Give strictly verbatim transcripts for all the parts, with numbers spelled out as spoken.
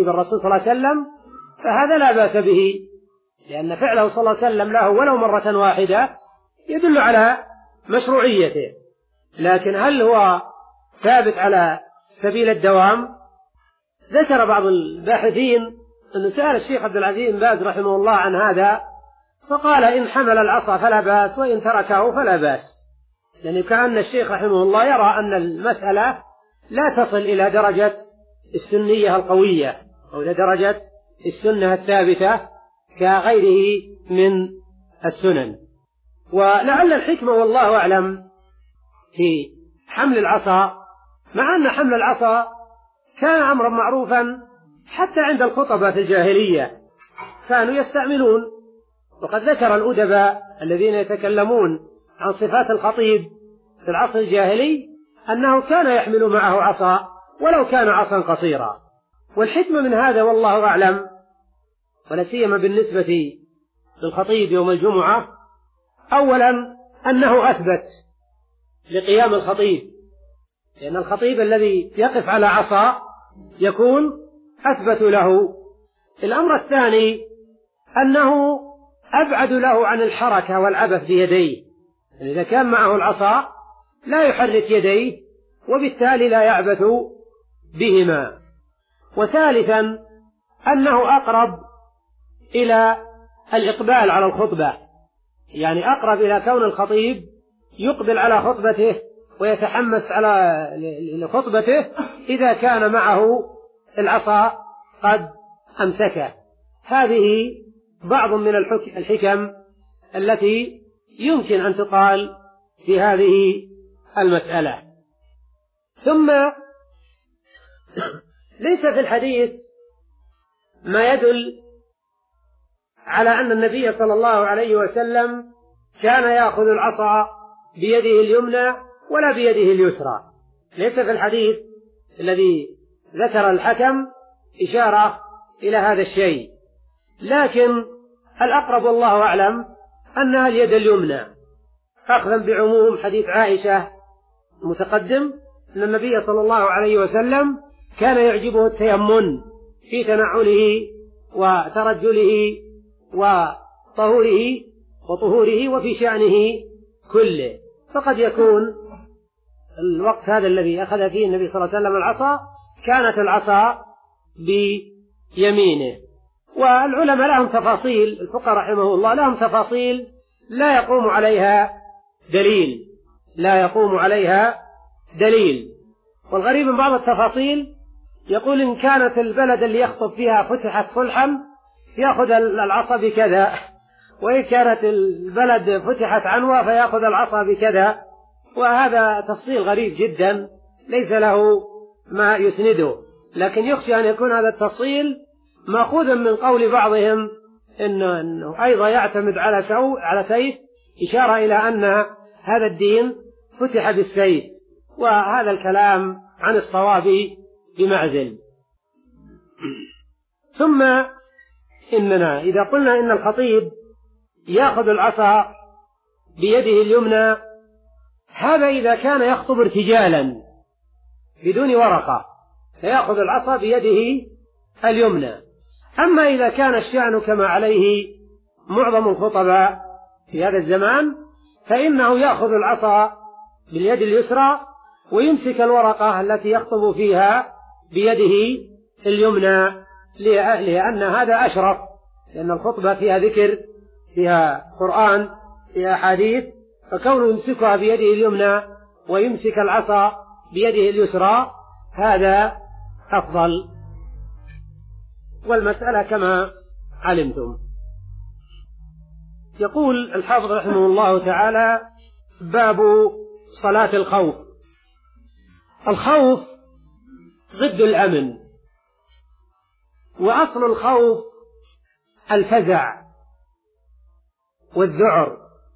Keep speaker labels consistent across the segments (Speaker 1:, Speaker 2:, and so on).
Speaker 1: الرسول صلى الله عليه وسلم فهذا لا بأس به، لأن فعله صلى الله عليه وسلم له ولو مرة واحدة يدل على مشروعيته. لكن هل هو ثابت على سبيل الدوام؟ ذكر بعض الباحثين أن سأل الشيخ عبد العزيز بن باز رحمه الله عن هذا فقال إن حمل العصا فلا بأس وإن تركه فلا بأس، يعني كأن الشيخ رحمه الله يرى أن المسألة لا تصل إلى درجة السنية القوية أو إلى درجة السنة الثابتة كغيره من السنن. ولعل الحكمة والله أعلم في حمل العصا، مع أن حمل العصا كان أمرا معروفا حتى عند الخطبة في الجاهلية كانوا يستعملون، وقد ذكر الأدباء الذين يتكلمون عن صفات الخطيب في العصر الجاهلي أنه كان يحمل معه عصا ولو كان عصا قصيرا. والحكمة من هذا والله أعلم، ولا سيما بالنسبة للخطيب يوم الجمعة، أولا أنه أثبت لقيام الخطيب، لأن الخطيب الذي يقف على عصا يكون أثبت له. الأمر الثاني أنه أبعد له عن الحركة والعبث بيديه، يعني إذا كان معه العصا لا يحرك يديه وبالتالي لا يعبث بهما. وثالثا أنه أقرب إلى الإقبال على الخطبة، يعني أقرب إلى كون الخطيب يقبل على خطبته ويتحمس على خطبته إذا كان معه العصا قد أمسكه. هذه بعض من الحكم التي يمكن أن تقال في هذه المسألة. ثم ليس في الحديث ما يدل على أن النبي صلى الله عليه وسلم كان يأخذ العصا بيده اليمنى ولا بيده اليسرى، ليس في الحديث الذي ذكر الحكم إشارة إلى هذا الشيء، لكن الأقرب والله أعلم أنها اليد اليمنى، أخذا بعموم حديث عائشة المتقدم أن النبي صلى الله عليه وسلم كان يعجبه التيمن في تنعله وترجله وطهوره وطهوره وفي شأنه كله. فقد يكون الوقت هذا الذي أخذ فيه النبي صلى الله عليه وسلم العصا كانت العصا بيمينه. والعلماء لهم تفاصيل، الفقهاء رحمه الله لهم تفاصيل لا يقوم عليها دليل لا يقوم عليها دليل والغريب من بعض التفاصيل يقول إن كانت البلد اللي يخطب فيها فتحت صلحا يأخذ العصا بكذا، وإن كانت البلد فتحت عنوة فيأخذ العصا بكذا، وهذا تفصيل غريب جدا ليس له ما يسنده. لكن يخشى أن يكون هذا التفصيل مأخوذا من قول بعضهم إنه, إنه أيضا يعتمد على سو على سيف، إشارة إلى أن هذا الدين فتح بالسيف، وهذا الكلام عن الصواب بمعزل. ثم إننا إذا قلنا إن الخطيب يأخذ العصا بيده اليمنى هذا إذا كان يخطب ارتجالا بدون ورقة فيأخذ العصا بيده اليمنى. أما إذا كان الشأن كما عليه معظم الخطباء في هذا الزمان فإنه يأخذ العصا باليد اليسرى ويمسك الورقة التي يخطب فيها بيده اليمنى، لأن هذا أشرف، لأن الخطبة فيها ذكر فيها قرآن فيها حديث، فكونه يمسكها بيده اليمنى ويمسك العصا بيده اليسرى هذا أفضل. والمسألة كما علمتم. يقول الحافظ رحمه الله تعالى: باب صلاة الخوف. الخوف ضد الأمن، وأصل الخوف الفزع والذعر.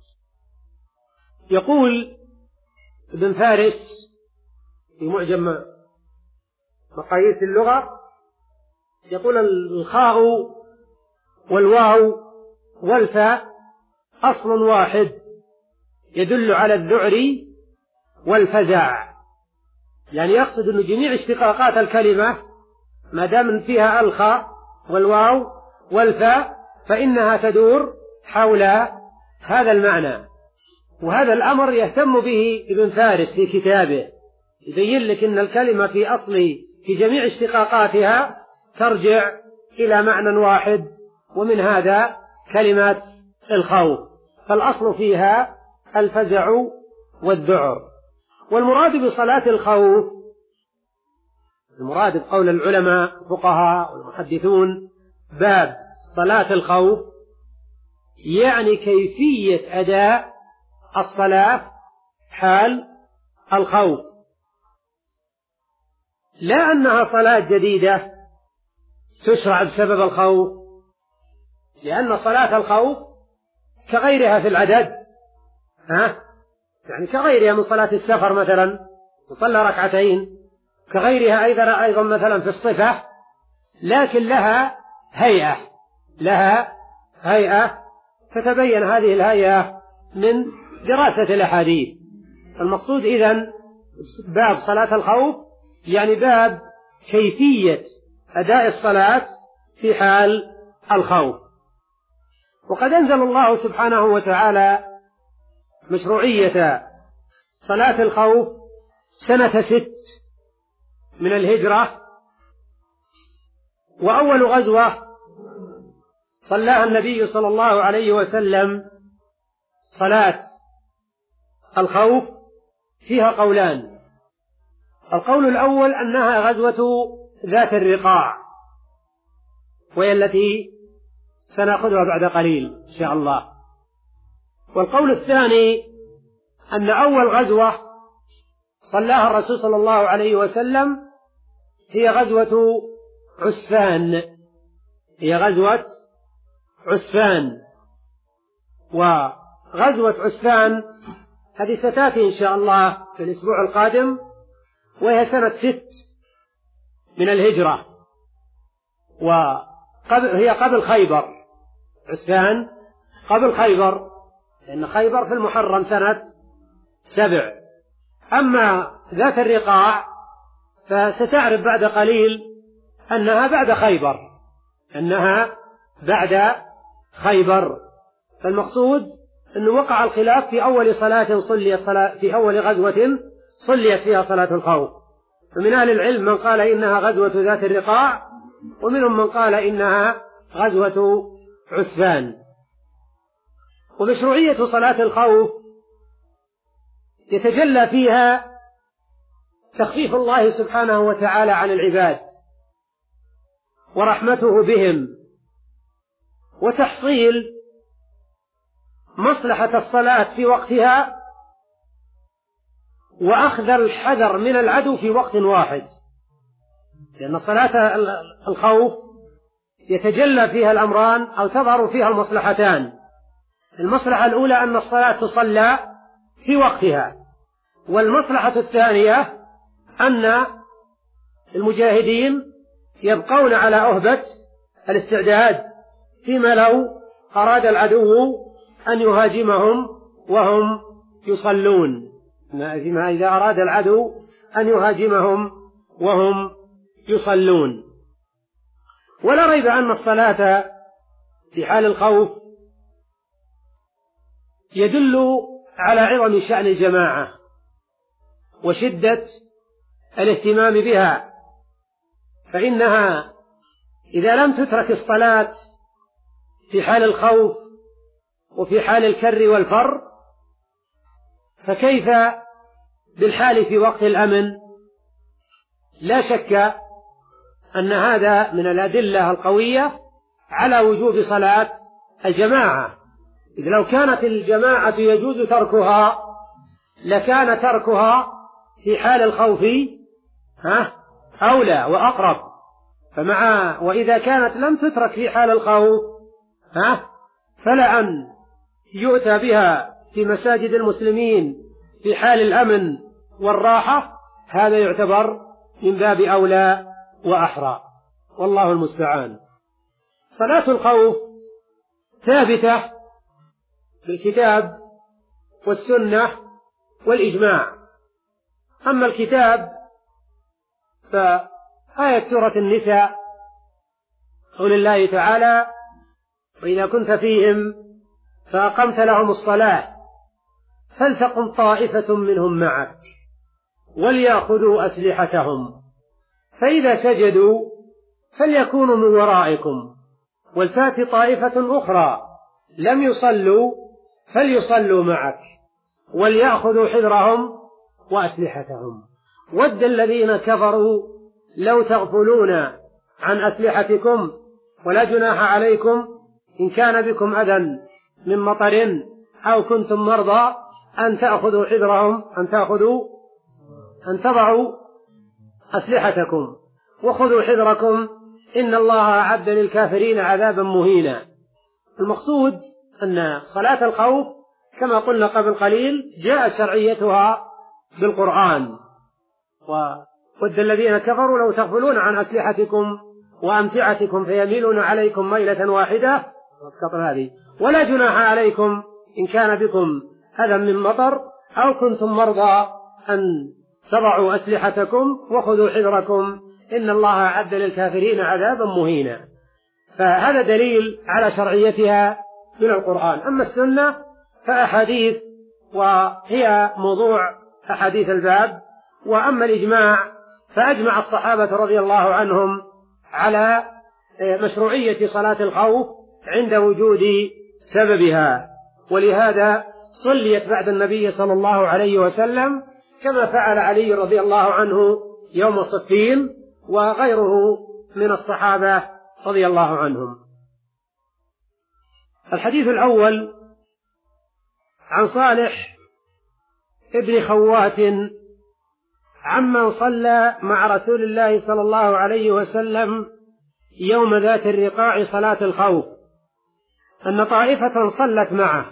Speaker 1: يقول ابن فارس في معجم مقاييس اللغة، يقول: الخاء والواو والفاء أصل واحد يدل على الذعر والفزع، يعني يقصد أن جميع اشتقاقات الكلمة ما دام فيها الخاء والواو والفاء فإنها تدور حول هذا المعنى. وهذا الأمر يهتم به ابن فارس في كتابه، يبين لك أن الكلمة في أصل في جميع اشتقاقاتها ترجع إلى معنى واحد، ومن هذا كلمة الخوف، فالأصل فيها الفزع والذعر. والمراد بصلاة الخوف، المراد بقول العلماء الفقهاء والمحدثون باب صلاة الخوف يعني كيفية أداء الصلاة حال الخوف، لا أنها صلاة جديدة تشرع بسبب الخوف، لأن صلاة الخوف كغيرها في العدد، ها؟ يعني كغيرها من صلاة السفر مثلا تصلى ركعتين، كغيرها أيضا أيضا مثلا في الصفة، لكن لها هيئة لها هيئة تتبين هذه الهيئة من دراسة الأحاديث. المقصود إذن باب صلاة الخوف يعني باب كيفية أداء الصلاة في حال الخوف. وقد أنزل الله سبحانه وتعالى مشروعية صلاة الخوف سنة ست من الهجرة، وأول غزوة صلاها النبي صلى الله عليه وسلم صلاة الخوف فيها قولان. القول الأول أنها غزوة ذات الرقاع، وهي التي سنأخذها بعد قليل إن شاء الله. والقول الثاني أن أول غزوة صلاها الرسول صلى الله عليه وسلم هي غزوة عسفان هي غزوة عسفان وغزوة عسفان هذه ستأتي إن شاء الله في الأسبوع القادم، وهي سنة ست من الهجرة، وهي قبل خيبر. عسفان قبل خيبر، لأن خيبر في المحرم سنة سبع. أما ذات الرقاع فستعرف بعد قليل أنها بعد خيبر أنها بعد خيبر. فالمقصود أنه وقع الخلاف في أول صلاة صليت صلاة في أول غزوة صليت فيها صلاة الخوف، فمن أهل العلم من قال إنها غزوة ذات الرقاع، ومنهم من قال إنها غزوة عسفان. ومشروعية صلاة الخوف يتجلى فيها تخفيف الله سبحانه وتعالى عن العباد ورحمته بهم، وتحصيل مصلحة الصلاة في وقتها، وأخذ الحذر من العدو في وقت واحد، لأن صلاة الخوف يتجلى فيها الأمران أو تظهر فيها المصلحتان. المصلحة الأولى أن الصلاة تصلى في وقتها، والمصلحة الثانية أن المجاهدين يبقون على أهبة الاستعداد فيما لو أراد العدو أن يهاجمهم وهم يصلون، فيما إذا أراد العدو أن يهاجمهم وهم يصلون. ولا ريب أن الصلاة في حال الخوف يدل على عظم شأن الجماعة وشدة الاهتمام بها، فإنها إذا لم تترك الصلاة في حال الخوف وفي حال الكر والفر فكيف بالحال في وقت الأمن؟ لا شك أن هذا من الأدلة القوية على وجوب صلاة الجماعة، إذ لو كانت الجماعة يجوز تركها لكان تركها في حال الخوف ها أولى وأقرب. فمع وإذا كانت لم تترك في حال الخوف ها فلا أن يؤتى بها في مساجد المسلمين في حال الأمن والراحة، هذا يعتبر من باب أولى وأحرى، والله المستعان. صلاة الخوف ثابتة بالكتاب والسنة والإجماع. أما الكتاب آية سورة النساء قول الله تعالى: وإذا كنت فيهم فأقمت لهم الصلاة فلتقم طائفة منهم معك وليأخذوا أسلحتهم فإذا سجدوا فليكونوا من ورائكم ولتأت طائفة أخرى لم يصلوا فليصلوا معك وليأخذوا حذرهم وأسلحتهم ود الذين كفروا لو تغفلون عن أسلحتكم ولا جناح عليكم إن كان بكم أذى من مطر أو كنتم مرضى أن تأخذوا حذرهم أن تأخذوا أن تضعوا أسلحتكم وخذوا حذركم إن الله أعد للكافرين عذابا مهينا. المقصود أن صلاة الخوف كما قلنا قبل قليل جاء شرعيتها بالقرآن. وود الذين كفروا لو تغفلون عن أسلحتكم وأمتعتكم فيميلون عليكم ميلة واحدة ولا جناح عليكم إن كان بكم أذى من مطر أو كنتم مرضى أن تضعوا أسلحتكم وخذوا حذركم إن الله أعد للكافرين عذابا مهينا. فهذا دليل على شرعيتها من القرآن. أما السنة فأحاديث وهي موضوع أحاديث الباب. وأما الإجماع فأجمع الصحابة رضي الله عنهم على مشروعية صلاة الخوف عند وجود سببها، ولهذا صليت بعد النبي صلى الله عليه وسلم كما فعل علي رضي الله عنه يوم صفين وغيره من الصحابة رضي الله عنهم. الحديث الأول عن صالح ابن خوات عمن صلى مع رسول الله صلى الله عليه وسلم يوم ذات الرقاع صلاة الخوف أن طائفة صلت معه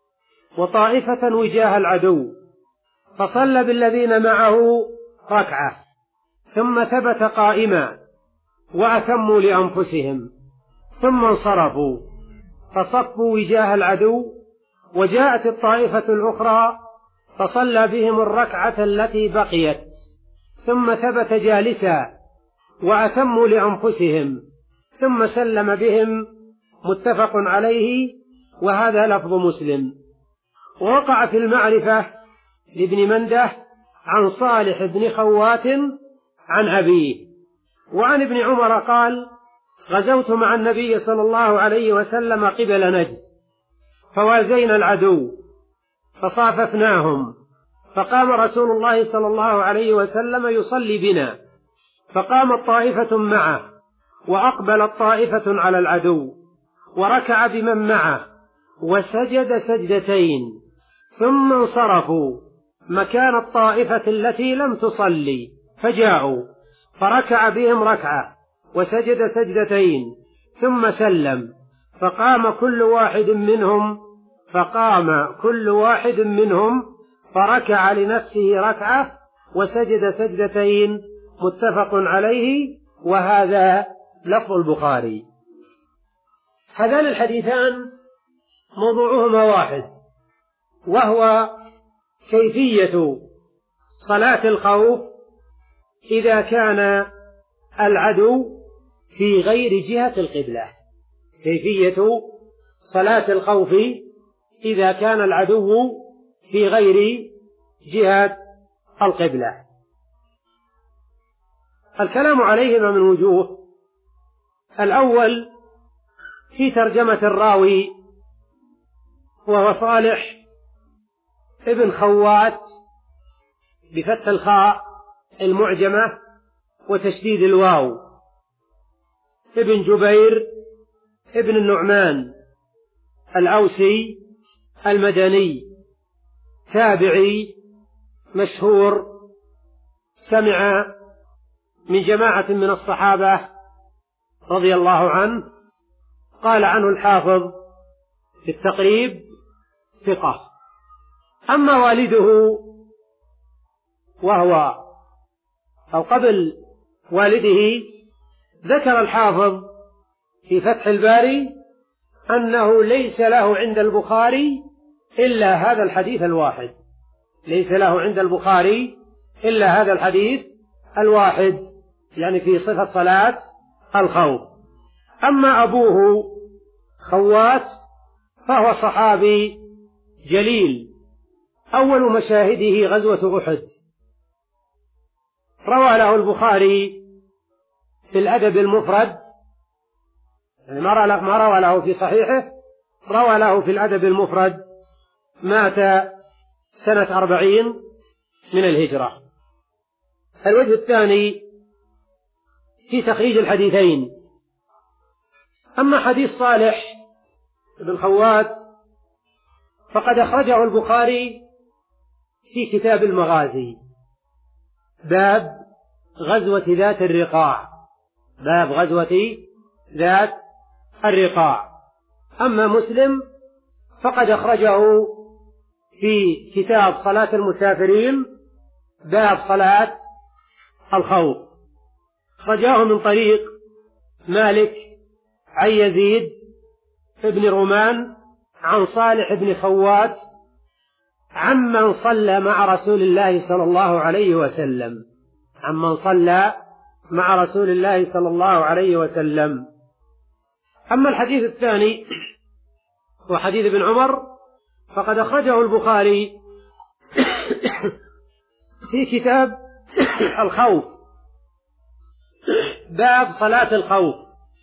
Speaker 1: وطائفة وجاه العدو فصلى بالذين معه ركعة ثم ثبت قائما وأتموا لأنفسهم ثم انصرفوا فصفوا وجاه العدو وجاءت الطائفة الأخرى فصلى بهم الركعة التي بقيت ثم ثبت جالسا وأتموا لأنفسهم ثم سلم بهم متفق عليه وهذا لفظ مسلم. ووقع في المعرفة لابن منده عن صالح بن خوات عن أبيه. وعن ابن عمر قال: غزوت مع النبي صلى الله عليه وسلم قبل نجد فوازينا العدو فصاففناهم فقام رسول الله صلى الله عليه وسلم يصلي بنا فقامت طائفة معه وأقبلت طائفة على العدو وركع بمن معه وسجد سجدتين ثم انصرفوا مكان الطائفة التي لم تصلي فجاءوا فركع بهم ركعة وسجد سجدتين ثم سلم فقام كل واحد منهم فقام كل واحد منهم فركع لنفسه ركعة وسجد سجدتين متفق عليه وهذا لفظ البخاري. هذان الحديثان موضوعهما واحد وهو كيفية صلاة الخوف إذا كان العدو في غير جهة القبلة. كيفية صلاة الخوف إذا كان العدو في غير جهة القبلة. الكلام عليهما من وجوه. الأول في ترجمة الراوي وهو صالح ابن خوات بفتح الخاء المعجمة وتشديد الواو ابن جبير ابن النعمان الأوسي المدني تابعي مشهور سمع من جماعة من الصحابة رضي الله عنه. قال عنه الحافظ في التقريب ثقة. أما والده وهو أو قبل والده ذكر الحافظ في فتح الباري أنه ليس له عند البخاري إلا هذا الحديث الواحد. ليس له عند البخاري إلا هذا الحديث الواحد يعني في صفة صلاة الخوف. أما أبوه خوات فهو صحابي جليل، أول مشاهده غزوة أحد، روى له البخاري في الأدب المفرد، يعني ما روى له في صحيحه، روى له في الأدب المفرد. مات سنة أربعين من الهجرة. الوجه الثاني في تخريج الحديثين. أما حديث صالح بن خوات فقد أخرجه البخاري في كتاب المغازي، باب غزوة ذات الرقاع، باب غزوة ذات الرقاع. أما مسلم فقد أخرجه في كتاب صلاة المسافرين، باب صلاة الخوف، أخرجاه من طريق مالك عن يزيد بن رومان عن صالح بن خوات عمن صلى مع رسول الله صلى الله عليه وسلم، عمن صلى مع رسول الله صلى الله عليه وسلم. أما الحديث الثاني وحديث ابن عمر فقد أخرجه البخاري في كتاب الخوف، باب صلاة الخوف.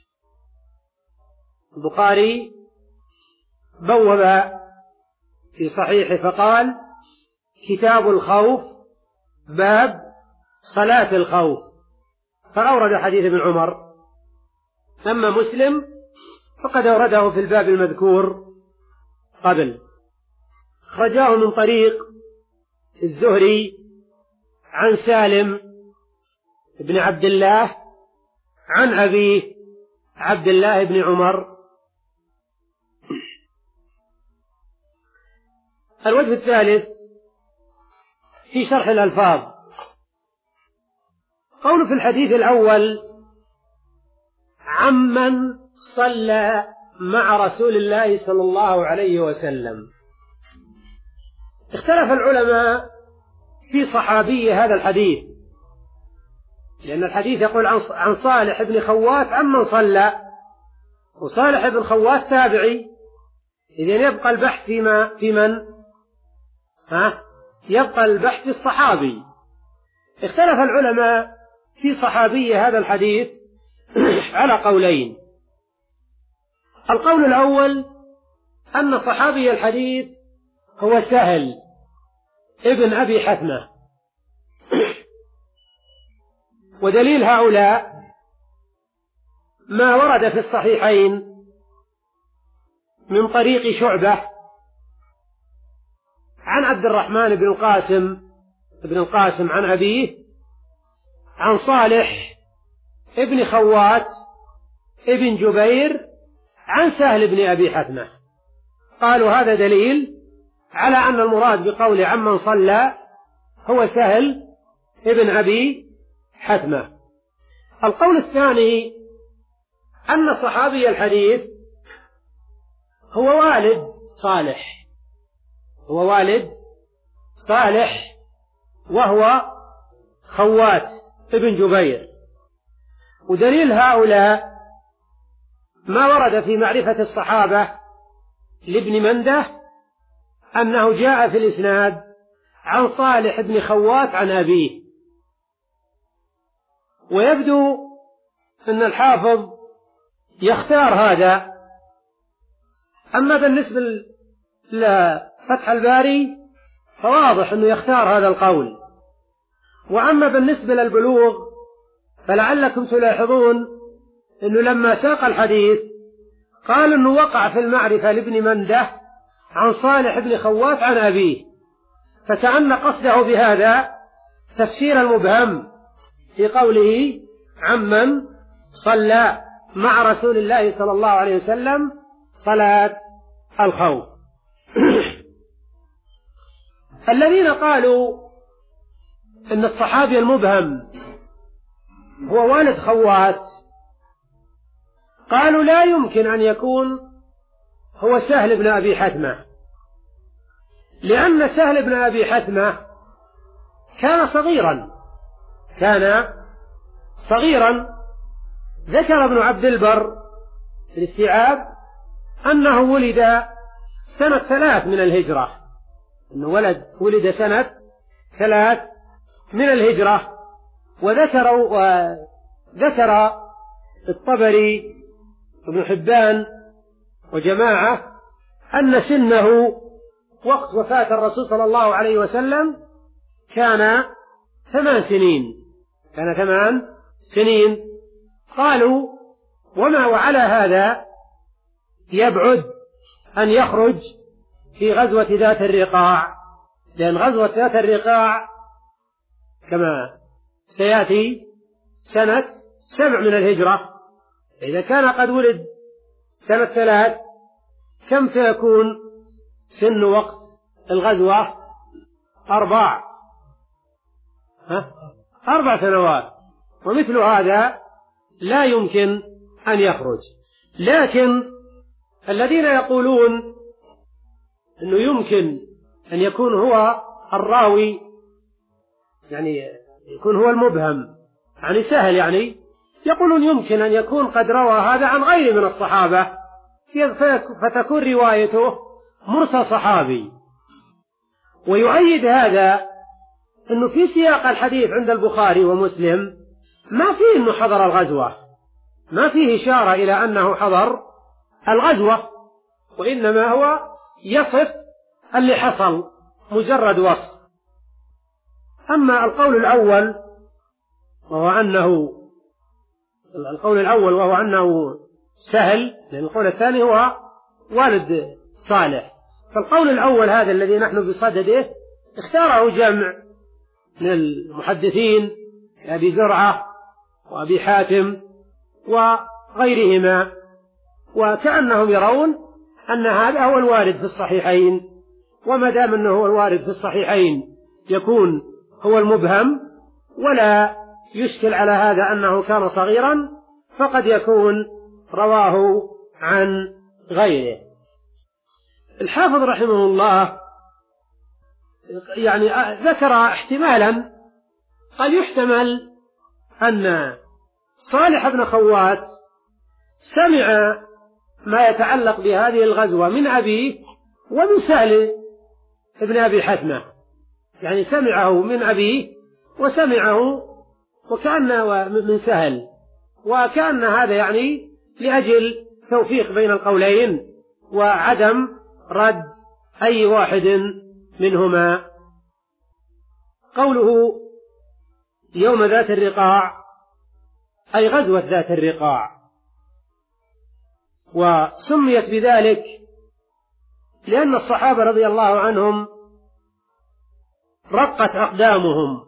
Speaker 1: البخاري بوب في صحيحه فقال كتاب الخوف باب صلاة الخوف، فأورد حديث ابن عمر. أما مسلم فقد أورده في الباب المذكور قبل، أخرجاه من طريق الزهري عن سالم بن عبد الله عن أبيه عبد الله بن عمر. الوجه الثالث في شرح الألفاظ. قول في الحديث الأول عمن صلى مع رسول الله صلى الله عليه وسلم، اختلف العلماء في صحابي هذا الحديث، لأن الحديث يقول عن صالح بن خوات عمن صلى، وصالح بن خوات تابعي، إذن يبقى البحث فيما في من؟ ها؟ يبقى البحث في الصحابي. اختلف العلماء في صحابي هذا الحديث على قولين. القول الأول أن صحابي الحديث هو سهل ابن أبي حثمة، ودليل هؤلاء ما ورد في الصحيحين من طريق شعبة عن عبد الرحمن بن القاسم ابن القاسم عن أبيه عن صالح ابن خوات ابن جبير عن سهل بن أبي حثمة. قالوا هذا دليل على أن المراد بقول عمن صلى هو سهل ابن أبي حثمة. القول الثاني أن صحابي الحديث هو والد صالح، هو والد صالح وهو خوات ابن جبير. ودليل هؤلاء ما ورد في معرفة الصحابة لابن منده أنه جاء في الإسناد عن صالح بن خوات عن أبيه. ويبدو أن الحافظ يختار هذا. أما بالنسبة لفتح الباري فواضح أنه يختار هذا القول. وأما بالنسبة للبلوغ فلعلكم تلاحظون أنه لما ساق الحديث قال أنه وقع في المعرفة لابن منده عن صالح بن خوات عن أبيه، فكأن قصده بهذا تفسير المبهم في قوله عمن صلى مع رسول الله صلى الله عليه وسلم صلاة الخوف. الذين قالوا أن الصحابي المبهم هو والد خوات قالوا لا يمكن أن يكون هو سهل بن أبي حثمة، لأن سهل بن أبي حثمة كان صغيرا، كان صغيرا. ذكر ابن عبد البر في الاستيعاب أنه ولد سنة ثلاث من الهجرة، أنه ولد ولد سنة ثلاث من الهجرة. وذكر وذكر الطبري ابن حبان وجماعة أن سنه وقت وفاة الرسول صلى الله عليه وسلم كان ثمان سنين كان ثمان سنين. قالوا: وما وعلى هذا يبعد أن يخرج في غزوة ذات الرقاع، لأن غزوة ذات الرقاع كما سيأتي سنة سبع من الهجرة. إذا كان قد ولد سنة ثلاث، كم سيكون سن وقت الغزوة؟ أربع ها؟ أربع سنوات. ومثل هذا لا يمكن أن يخرج. لكن الذين يقولون أنه يمكن أن يكون هو الراوي، يعني يكون هو المبهم، يعني سهل، يعني يقولون يمكن أن يكون قد روى هذا عن غيره من الصحابة فتكون روايته مرسل صحابي. ويؤيد هذا أنه في سياق الحديث عند البخاري ومسلم ما فيه أنه حضر الغزوة، ما فيه إشارة إلى أنه حضر الغزوة، وإنما هو يصف اللي حصل، مجرد وصف. أما القول الأول وهو أنه القول الأول وهو أنه سهل، لأن القول الثاني هو والد صالح. فالقول الأول هذا الذي نحن بصدده اختاره جمع من المحدثين أبي زرعة وأبي حاتم وغيرهما، وكأنهم يرون أن هذا هو الوارد في الصحيحين، وما دام أنه هو الوارد في الصحيحين يكون هو المبهم، ولا يشكل على هذا أنه كان صغيرا، فقد يكون رواه عن غيره. الحافظ رحمه الله يعني ذكر احتمالا، قد يحتمل أن صالح بن خوات سمع ما يتعلق بهذه الغزوة من أبيه ومن سهل ابن أبي حتمة، يعني سمعه من أبيه وسمعه وكأنه من سهل، وكأن هذا يعني لأجل توفيق بين القولين وعدم رد أي واحد منهما. قوله يوم ذات الرقاع أي غزوة ذات الرقاع، وسميت بذلك لأن الصحابة رضي الله عنهم رقت أقدامهم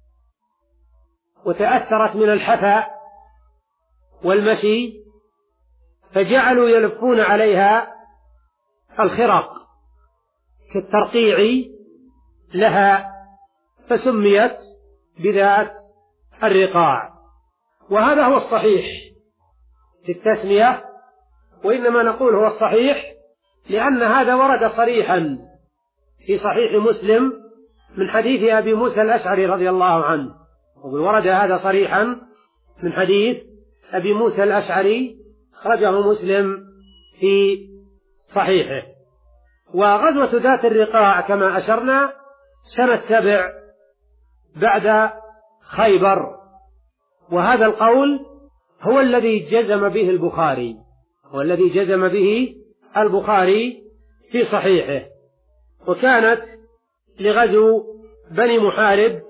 Speaker 1: وتأثرت من الحفا والمشي، فجعلوا يلفون عليها الخرق كالترقيع لها، فسميت بذات الرقاع. وهذا هو الصحيح في التسمية، وإنما نقول هو الصحيح لأن هذا ورد صريحا في صحيح مسلم من حديث أبي موسى الأشعري رضي الله عنه، ورد هذا صريحا من حديث أبي موسى الأشعري أخرجه مسلم في صحيحه. وغزوة ذات الرقاع كما أشرنا سنة سبع بعد خيبر، وهذا القول هو الذي جزم به البخاري هو الذي جزم به البخاري في صحيحه. وكانت لغزو بني محارب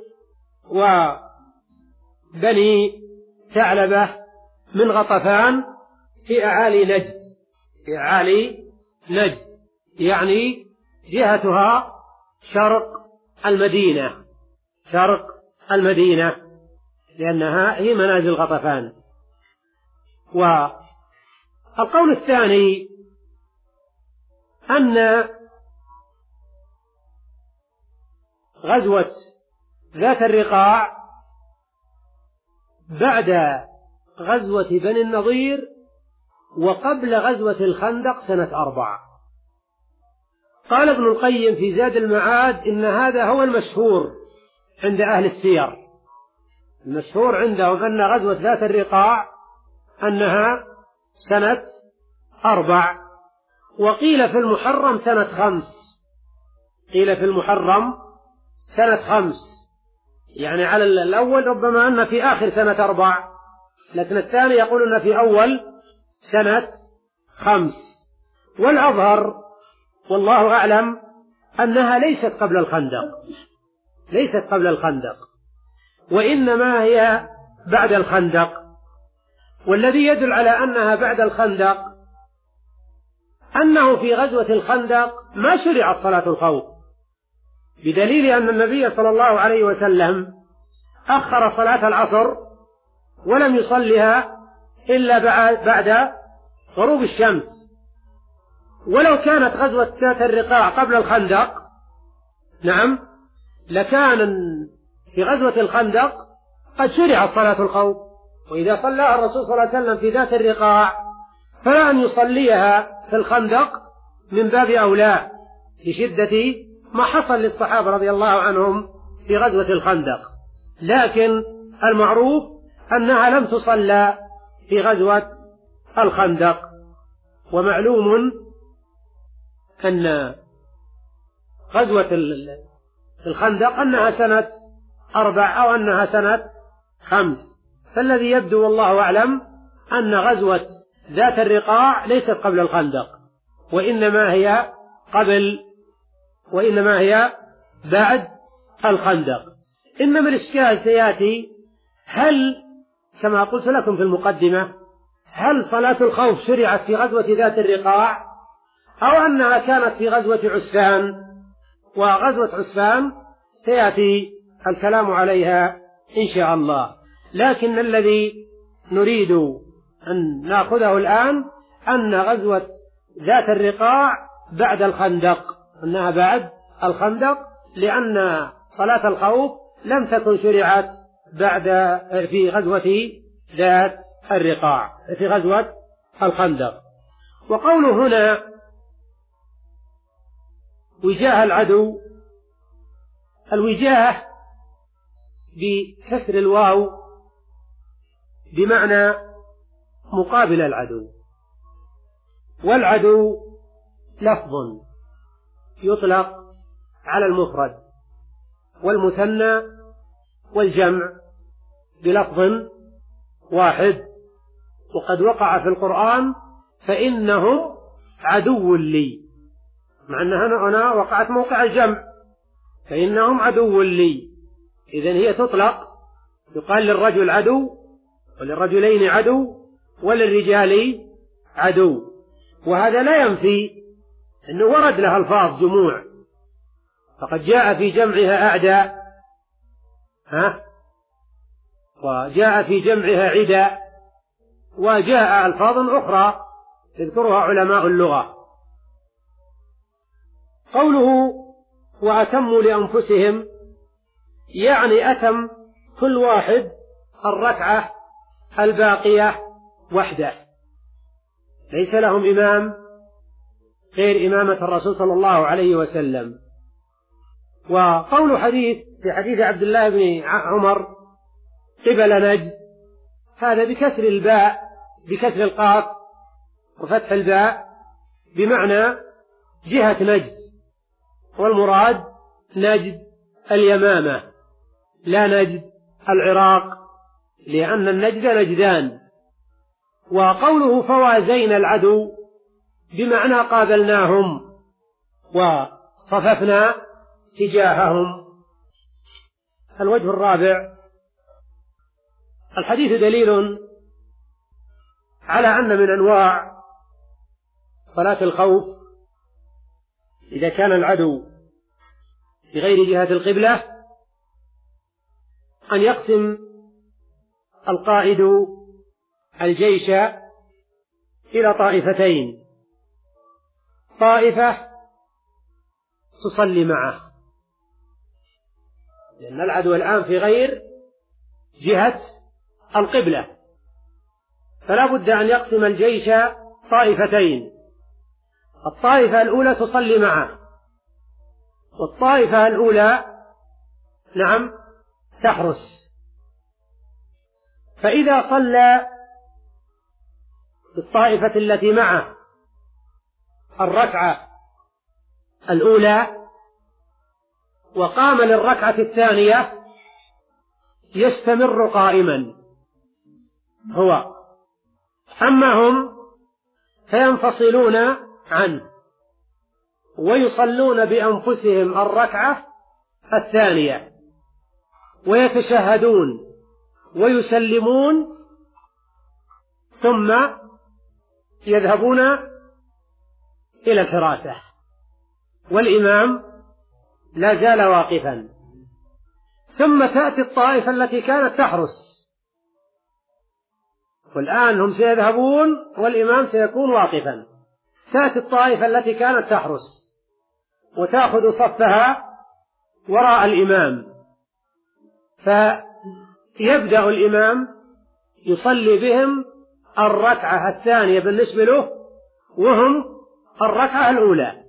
Speaker 1: وبني ثعلبة من غطفان في أعالي نجد في أعالي نجد يعني جهتها شرق المدينة شرق المدينة لأنها هي منازل غطفان. والقول الثاني أن غزوة ذات الرقاع بعد غزوة بني النضير وقبل غزوة الخندق سنة أربع. قال ابن القيم في زاد المعاد إن هذا هو المشهور عند أهل السير، المشهور عندهم أن غزوة ذات الرقاع أنها سنة أربع، وقيل في المحرم سنة خمس، قيل في المحرم سنة خمس، يعني على الأول ربما أن في آخر سنة أربع، لكن الثاني يقولون في أول سنة خمس. والأظهر والله أعلم أنها ليست قبل الخندق، ليست قبل الخندق، وإنما هي بعد الخندق. والذي يدل على أنها بعد الخندق أنه في غزوة الخندق ما شرعت صلاة الخوف، بدليل أن النبي صلى الله عليه وسلم أخر صلاة العصر ولم يصلها إلا بعد غروب الشمس. ولو كانت غزوة ذات الرقاع قبل الخندق نعم لكان في غزوة الخندق قد شرعت صلاة الخوف، وإذا صلىها الرسول صلى الله عليه وسلم في ذات الرقاع فلا أن يصليها في الخندق من باب أولى لشدة ما حصل للصحابة رضي الله عنهم في غزوة الخندق. لكن المعروف أنها لم تصلى في غزوة الخندق. ومعلوم أن غزوة الخندق أنها سنة أربع أو أنها سنة خمس، فالذي يبدو والله أعلم أن غزوة ذات الرقاع ليست قبل الخندق، وإنما هي قبل وإنما هي بعد الخندق. إنما الإشكال سيأتي، هل كما قلت لكم في المقدمة هل صلاة الخوف شرعت في غزوة ذات الرقاع أو أنها كانت في غزوة عسفان؟ وغزوة عسفان سيأتي الكلام عليها إن شاء الله، لكن الذي نريد أن نأخذه الآن أن غزوة ذات الرقاع بعد الخندق، أنها بعد الخندق، لأن صلاة الخوف لم تكن شرعت بعد في غزوة ذات الرقاع، في غزوة الخندق. وقوله هنا وجاه العدو، الوجاه بكسر الواو بمعنى مقابل العدو، والعدو لفظ يطلق على المفرد والمثنى والجمع بلفظ واحد، وقد وقع في القرآن فإنهم عدو لي، مع أنها هنا وقعت موقع الجمع، فإنهم عدو لي، إذن هي تطلق، يقال للرجل عدو وللرجلين عدو وللرجال عدو. وهذا لا ينفي أنه ورد لها ألفاظ جموع، فقد جاء في جمعها أعداء ها وجاء في جمعها عدا، وجاء ألفاظ أخرى يذكرها علماء اللغة. قوله وأتموا لأنفسهم يعني أتم كل واحد الركعة الباقية وحده، ليس لهم إمام غير إمامة الرسول صلى الله عليه وسلم. وقول حديث في حديث عبد الله بن عمر قبل نجد، هذا بكسر الباء بكسر القاف وفتح الباء بمعنى جهة نجد، والمراد نجد اليمامة لا نجد العراق، لأن النجد نجدان. وقوله فوازينا العدو بمعنى قابلناهم وصففنا تجاههم. الوجه الرابع، الحديث دليل على أن من أنواع صلاة الخوف إذا كان العدو بغير جهة القبلة أن يقسم القائد الجيش إلى طائفتين، طائفة تصلي معه، لأن العدو الآن في غير جهة القبلة، فلا بد أن يقسم الجيش طائفتين، الطائفة الأولى تصلي معه، والطائفة الأولى نعم تحرس. فإذا صلى الطائفة التي معه الركعة الأولى وقام للركعة الثانية يستمر قائما هو، أما هم فينفصلون عنه ويصلون بأنفسهم الركعة الثانية ويتشهدون ويسلمون ثم يذهبون إلى الحراسة والإمام لا زال واقفا. ثم تأتي الطائفة التي كانت تحرس، والآن هم سيذهبون والإمام سيكون واقفا. تأتي الطائفة التي كانت تحرس وتأخذ صفها وراء الإمام، فيبدأ الإمام يصلي بهم الركعة الثانية بالنسبة له وهم الركعة الأولى.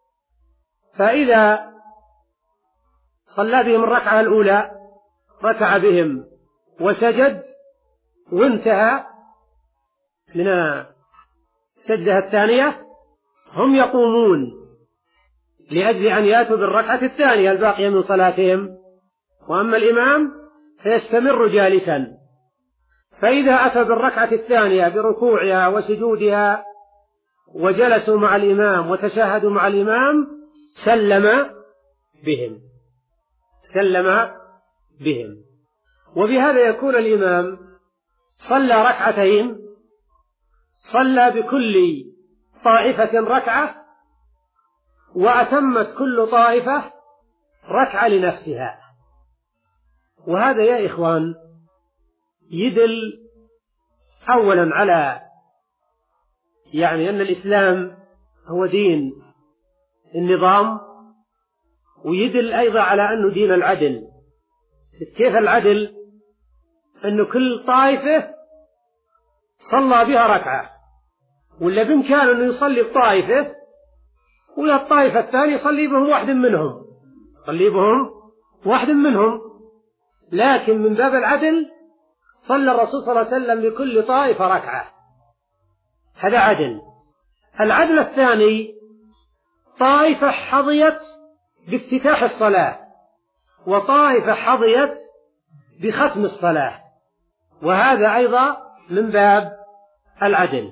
Speaker 1: فإذا صلى بهم الركعة الأولى ركع بهم وسجد وانتهى من السجدة الثانية هم يقومون لأجل أن يأتوا بالركعة الثانية الباقية من صلاتهم، وأما الإمام فيستمر جالسا. فإذا أتى بالركعة الثانية بركوعها وسجودها وجلسوا مع الإمام وتشاهدوا مع الإمام سلم بهم سلم بهم وبهذا يكون الإمام صلى ركعتين، صلى بكل طائفة ركعة وأتمت كل طائفة ركعة لنفسها. وهذا يا إخوان يدل أولا على يعني أن الإسلام هو دين النظام، ويدل أيضا على أنه دين العدل. كيف العدل؟ أنه كل طائفة صلى بها ركعة، ولا بإمكانه أنه يصلي بطائفة ولا الطائفة الثانية يصلي بهم واحد منهم يصلي بهم واحد منهم لكن من باب العدل صلى الرسول صلى الله عليه وسلم لكل طائفة ركعة، هذا عدل. العدل الثاني طائفة حظيت بافتتاح الصلاة وطائفة حظيت بختم الصلاة، وهذا أيضا من باب العدل.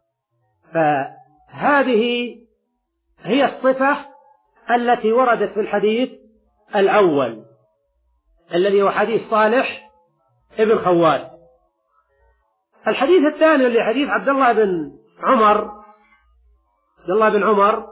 Speaker 1: فهذه هي الصفة التي وردت في الحديث الأول الذي هو حديث صالح ابن خوات. الحديث الثاني اللي حديث عبد الله بن عمر عبد الله بن عمر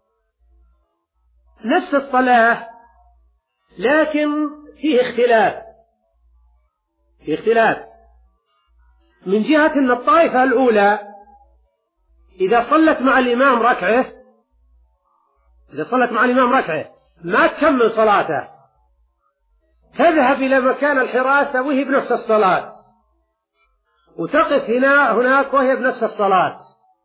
Speaker 1: نفس الصلاة لكن فيه اختلاف فيه اختلاف من جهة أن الطائفة الأولى إذا صلت مع الإمام ركعة إذا صلت مع الإمام ركعة ما تكمل صلاته، تذهب إلى مكان الحراسة وهي بنفس الصلاة وتقف هنا هناك وهي بنفس الصلاة،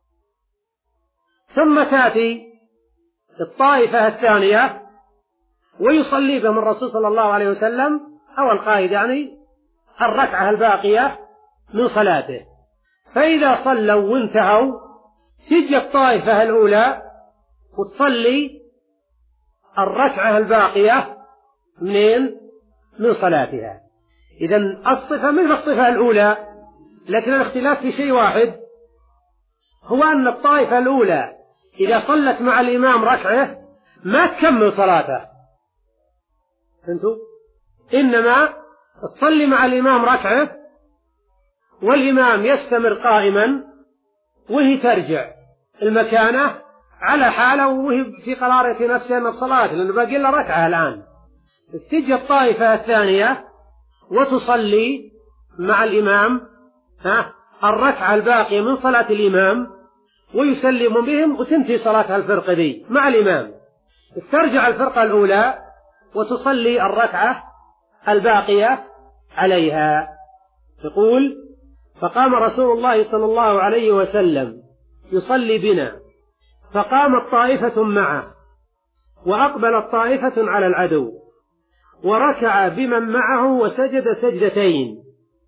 Speaker 1: ثم تأتي الطائفة الثانية ويصلي بهم الرسول صلى الله عليه وسلم أو القائد يعني الركعة الباقية من صلاته. فإذا صلوا وانتهوا تجي الطائفة الأولى وتصلي الركعة الباقية منين؟ من صلاتها. إذن الصفة مثل الصفة الأولى، لكن الاختلاف في شيء واحد، هو أن الطائفة الأولى إذا صلت مع الإمام ركعة ما تكمل صلاته، فهمتوا؟ إنما تصلي مع الإمام ركعة والإمام يستمر قائما وهي ترجع المكانة على حاله وهي في قرارة نفسها من الصلاة، لأنه باقي لها ركعة الآن. تجي الطائفة الثانية وتصلي مع الإمام ها الركعة الباقية من صلاة الإمام ويسلم بهم وتنتهي صلاة الفرقة دي مع الإمام. ترجع الفرقة الأولى وتصلي الركعة الباقية عليها. يقول: فقام رسول الله صلى الله عليه وسلم يصلي بنا، فقامت طائفة معه وأقبلت طائفة على العدو، وركع بمن معه وسجد سجدتين،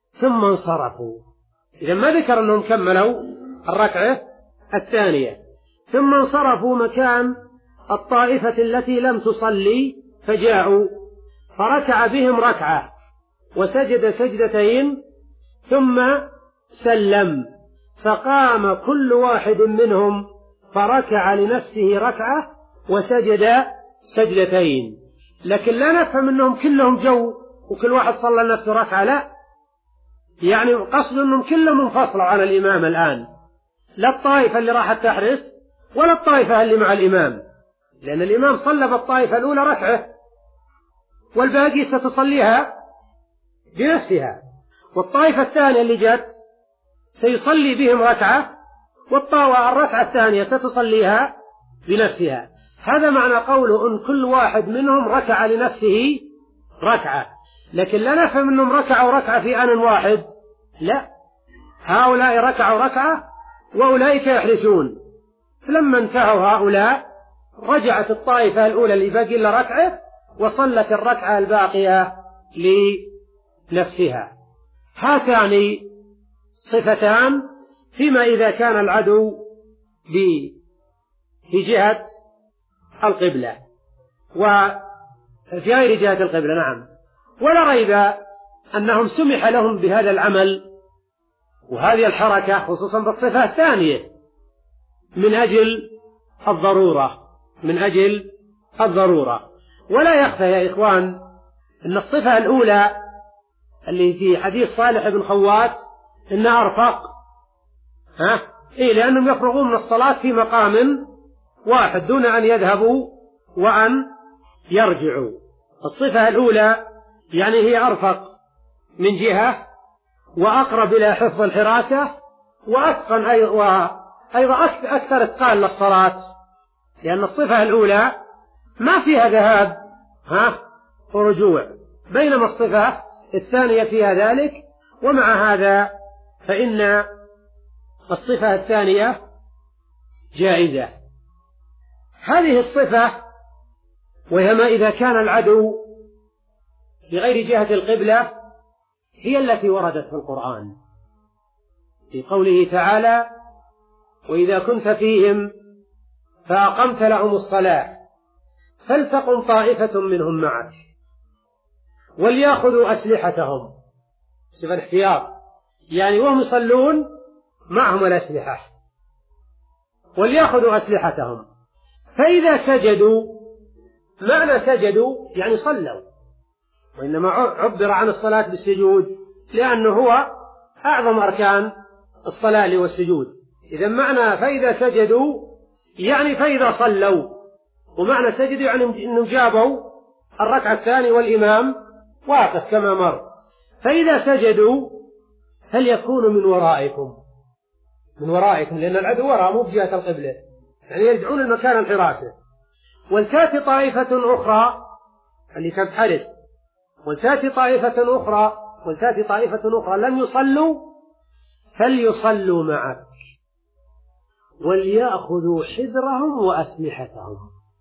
Speaker 1: ثم انصرفوا. إذا ما ذكر أنهم كملوا الركعة الثانية. ثم انصرفوا مكان الطائفة التي لم تصلي فجاءوا فركع بهم ركعة وسجد سجدتين ثم سلم، فقام كل واحد منهم فركع لنفسه ركعة وسجد سجدتين. لكن لا نفهم أنهم كلهم جو وكل واحد صلى لنفسه ركعة، لا، يعني قصد أنهم كلهم منفصلوا عن الإمام الآن، لا الطائفة اللي راحت تحرس ولا الطائفة اللي مع الإمام، لأن الإمام صلى بالطائفة الأولى ركعة والباقي ستصليها بنفسها، والطائفة الثانية اللي جت سيصلي بهم ركعة والركعة الثانية ستصليها بنفسها. هذا معنى قوله أن كل واحد منهم ركع لنفسه ركعة. لكن لا نفهم أنهم ركعوا ركعة في آن واحد، لا، هؤلاء ركعوا ركعة وأولئك يحرسون. فلما انتهوا هؤلاء رجعت الطائفة الأولى اللي باقي لها ركعة وصلت الركعة الباقية لنفسها. هاتان صفتان فيما إذا كان العدو في جهة القبلة وفي غير جهة القبلة. نعم، ولا ريب أنهم سمح لهم بهذا العمل وهذه الحركة خصوصا بالصفة الثانية من أجل الضرورة من أجل الضرورة. ولا يخفى يا إخوان أن الصفة الأولى اللي في حديث صالح بن خوات إنها أرفق، ها إيه لأنهم يفرغون من الصلاة في مقام واحد دون أن يذهبوا وأن يرجعوا. الصفة الأولى يعني هي أرفق من جهة وأقرب إلى حفظ الحراسة وأتقن أيضا أكثر إتقان للصلاة، لأن الصفة الأولى ما فيها ذهاب ها ورجوع، بينما الصفة الثانية فيها ذلك. ومع هذا فإن الصفة الثانية جائزة. هذه الصفة وهي ما إذا كان العدو بغير جهة القبلة هي التي وردت في القرآن في قوله تعالى: وإذا كنت فيهم فأقمت لهم الصلاة فلتقم طائفة منهم معك وليأخذوا أسلحتهم. شوف الاحتياط، يعني وهم يصلون معهم الأسلحة، وليأخذوا أسلحتهم. فإذا سجدوا، معنى سجدوا يعني صلوا، وإنما عبر عن الصلاة بالسجود لأنه هو أعظم أركان الصلاة اللي هو السجود. إذا معنى فإذا سجدوا يعني فإذا صلوا، ومعنى سجدوا يعني أنهم جابوا الركعة الثانية والإمام واقف كما مر. فإذا سجدوا فليكونوا من ورائكم من ورائكم لأن العدو وراء مو بجهة القبلة، يعني يرجعون المكان الحراسة. ولتأتي طائفة أخرى اللي كانت حرس، ولتأتي طائفة أخرى ولتأتي طائفة أخرى لم يصلوا فليصلوا معك وليأخذوا حذرهم وأسلحتهم.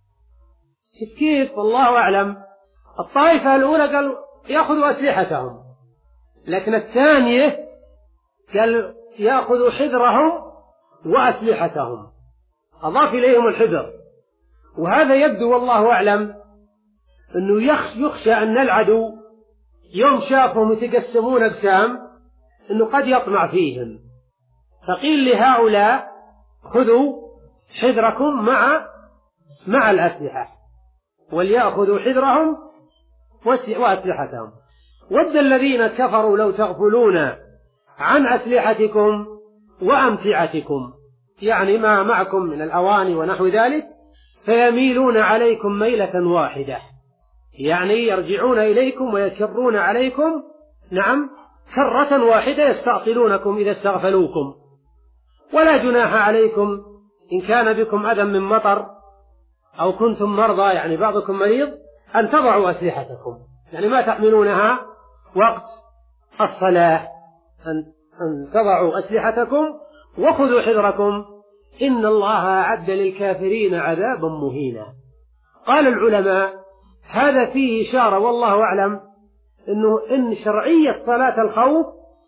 Speaker 1: كيف؟ الله أعلم. الطائفة الأولى قال يأخذوا أسلحتهم، لكن الثانية قال يأخذوا حذرهم وأسلحتهم، أضاف إليهم الحذر. وهذا يبدو والله أعلم أنه يخشى أن العدو يوم شافهم يتقسمون أقسام أنه قد يطمع فيهم، فقيل لهؤلاء خذوا حذركم مع مع الأسلحة وليأخذوا حذرهم وأسلحتهم. ود الذين كفروا لو تغفلون عن أسلحتكم وأمتعتكم، يعني ما معكم من الأواني ونحو ذلك، فيميلون عليكم ميلة واحدة، يعني يرجعون إليكم ويكرون عليكم نعم كرة واحدة، يستأصلونكم إذا استغفلوكم. ولا جناح عليكم إن كان بكم أذى من مطر أو كنتم مرضى، يعني بعضكم مريض، أن تضعوا أسلحتكم، يعني ما تحملونها وقت الصلاة، أن تضعوا أسلحتكم وخذوا حذركم إن الله أعد للكافرين عذابا مهينا. قال العلماء هذا فيه إشارة والله أعلم أنه إن شرعية صلاة الخوف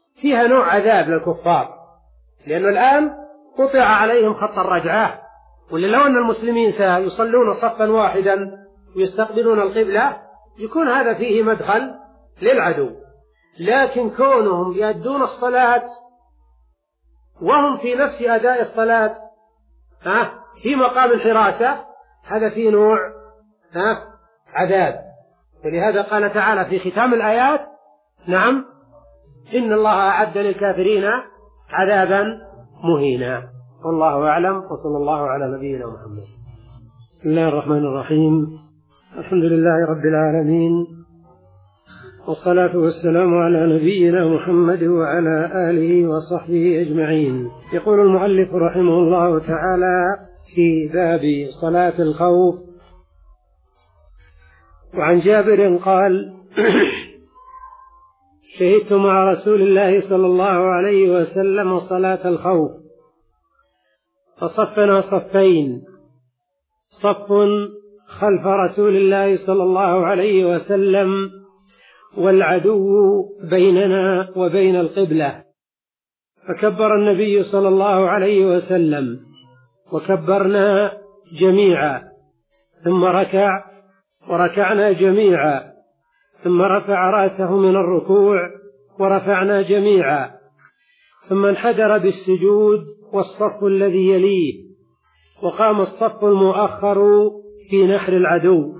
Speaker 1: فيها نوع عذاب للكفار، لأنه الآن قطع عليهم خط الرجعة، ولا لو أن المسلمين سيصلون صفا واحدا ويستقبلون القبلة يكون هذا فيه مدخل للعدو. لكن كونهم يؤدون الصلاة وهم في نفس أداء الصلاة ها في مقام الحراسة، هذا فيه نوع ها عذاب. ولهذا قال تعالى في ختام الآيات: نعم إن الله أعد للكافرين عذابا مهينا. والله أعلم، وصلى الله على نبينا محمد. بسم الله الرحمن الرحيم. الحمد لله رب العالمين، والصلاة والسلام على نبينا محمد وعلى آله وصحبه أجمعين. يقول المؤلف رحمه الله تعالى في باب صلاة الخوف: وعن جابر قال: شهدت مع رسول الله صلى الله عليه وسلم صلاة الخوف، فصفنا صفين، صف خلف رسول الله صلى الله عليه وسلم والعدو بيننا وبين القبلة، فكبر النبي صلى الله عليه وسلم وكبرنا جميعا، ثم ركع وركعنا جميعا، ثم رفع رأسه من الركوع ورفعنا جميعا، ثم انحدر بالسجود والصف الذي يليه، وقام الصف المؤخر في نحر العدو،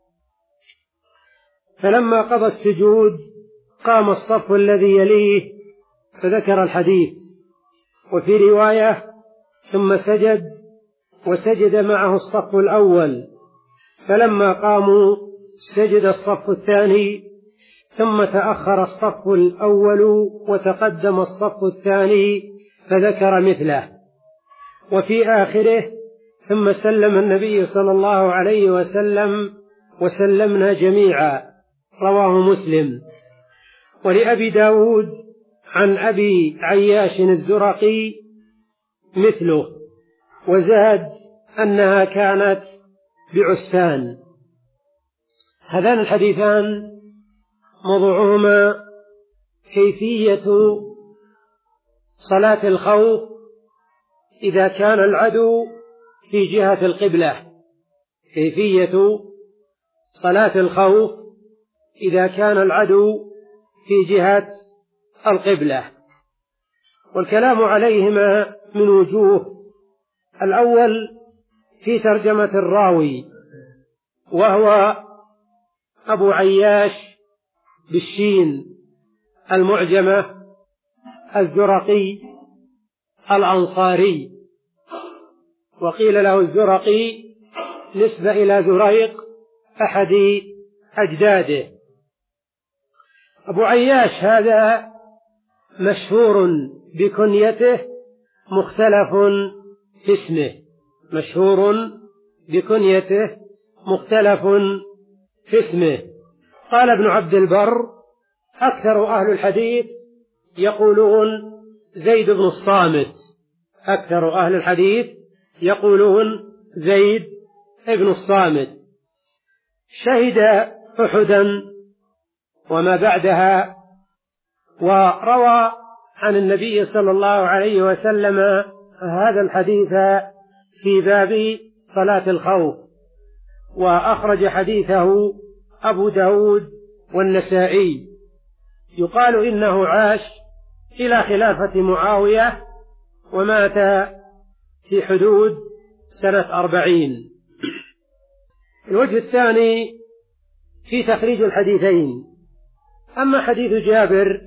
Speaker 1: فلما قضى السجود قام الصف الذي يليه فذكر الحديث. وفي رواية: ثم سجد وسجد معه الصف الأول، فلما قاموا سجد الصف الثاني، ثم تأخر الصف الأول وتقدم الصف الثاني فذكر مثله. وفي آخره: ثم سلم النبي صلى الله عليه وسلم وسلمنا جميعا. رواه مسلم. ولأبي داود عن أبي عياش الزرقي مثله، وزاد أنها كانت بعسفان. هذان الحديثان موضوعهما كيفية صلاة الخوف إذا كان العدو في جهة القبلة، كيفية صلاة الخوف إذا كان العدو في جهة القبلة. والكلام عليهما من وجوه: الأول في ترجمة الراوي، وهو أبو عياش بالشين المعجمة الزرقي الأنصاري، وقيل له الزرقي نسبة إلى زريق أحد أجداده. أبو عياش هذا مشهور بكنيته مختلف في اسمه، مشهور بكنيته مختلف في اسمه. قال ابن عبد البر: أكثر أهل الحديث يقولون زيد بن الصامت، أكثر أهل الحديث يقولون زيد بن الصامت. شهد أحدا وما بعدها، وروى عن النبي صلى الله عليه وسلم هذا الحديث في باب صلاة الخوف، وأخرج حديثه أبو داود والنسائي. يقال إنه عاش إلى خلافة معاوية ومات في حدود سنة أربعين. الوجه الثاني في تخريج الحديثين. أما حديث جابر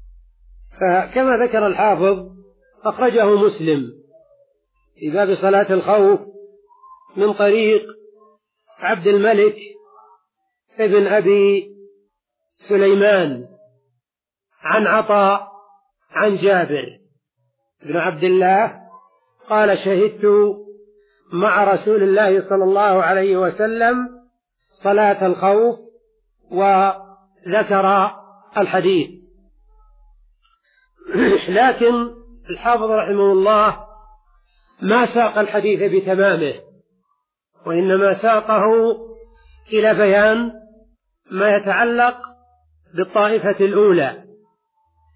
Speaker 1: فكما ذكر الحافظ أخرجه مسلم في باب صلاة الخوف من طريق عبد الملك ابن أبي سليمان عن عطاء عن جابر بن عبد الله قال: شهدت مع رسول الله صلى الله عليه وسلم صلاة الخوف، وذكر الحديث. لكن الحافظ رحمه الله ما ساق الحديث بتمامه، وإنما ساقه إلى بيان ما يتعلق بالطائفة الأولى،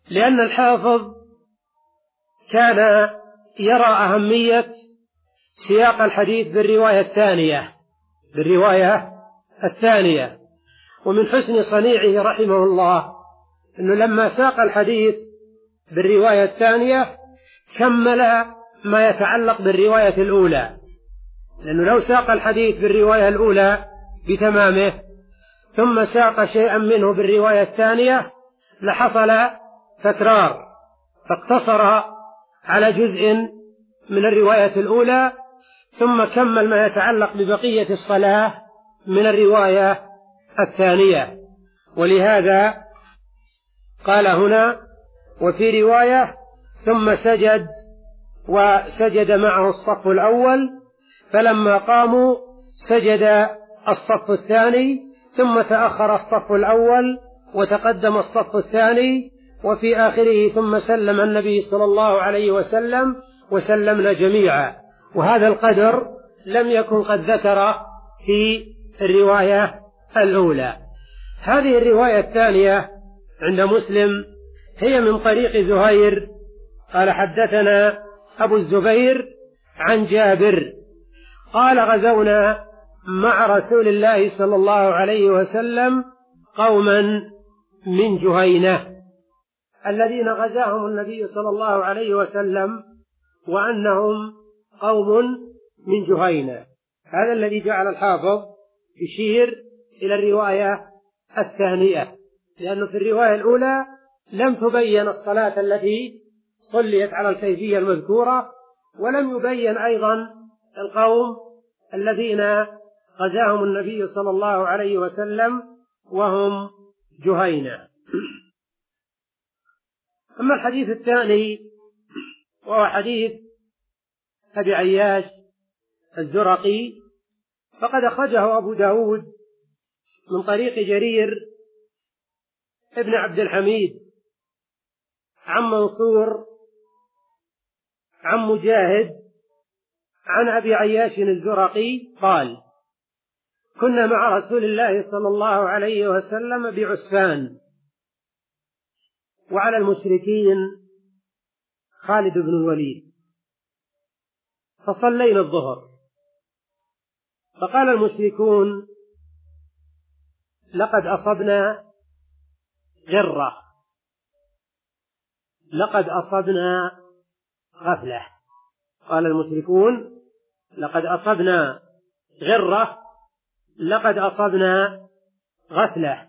Speaker 1: لأن الحافظ كان يرى أهمية سياق الحديث بالرواية الثانية بالرواية الثانية ومن حسن صنيعه رحمه الله أنه لما ساق الحديث بالرواية الثانية كمل ما يتعلق بالرواية الأولى، لأنه لو ساق الحديث بالرواية الأولى بتمامه ثم ساق شيئا منه بالرواية الثانية لحصل تكرار، فاقتصر على جزء من الرواية الأولى ثم كمل ما يتعلق ببقية الصلاة من الرواية الثانية. ولهذا قال هنا: وفي رواية ثم سجد وسجد معه الصف الأول، فلما قاموا سجد الصف الثاني، ثم تأخر الصف الأول وتقدم الصف الثاني، وفي آخره ثم سلم النبي صلى الله عليه وسلم وسلمنا جميعا. وهذا القدر لم يكن قد ذكر في الرواية الأولى. هذه الرواية الثانية عند مسلم هي من طريق زهير قال: حدثنا أبو الزبير عن جابر قال: غزونا مع رسول الله صلى الله عليه وسلم قوما من جهينة، الذين غزاهم النبي صلى الله عليه وسلم وأنهم قوم من جهينة. هذا الذي جعل الحافظ يشير إلى الرواية الثانية، لأنه في الرواية الأولى لم تبين الصلاة التي صليت على الكيفية المذكورة، ولم يبين أيضا القوم الذين غزاهم النبي صلى الله عليه وسلم وهم جهينة. أما الحديث الثاني وهو حديث أبي عياش الزرقي فقد أخرجه أبو داود من طريق جرير ابن عبد الحميد عن منصور عن مجاهد عن أبي عياش الزرقي قال: كنا مع رسول الله صلى الله عليه وسلم بعسفان، وعلى المشركين خالد بن الوليد، فصلينا الظهر، فقال المشركون: لقد أصبنا غرة، لقد أصبنا غفلة. قال المشركون: لقد أصبنا غرة، لقد أصبنا غفلة.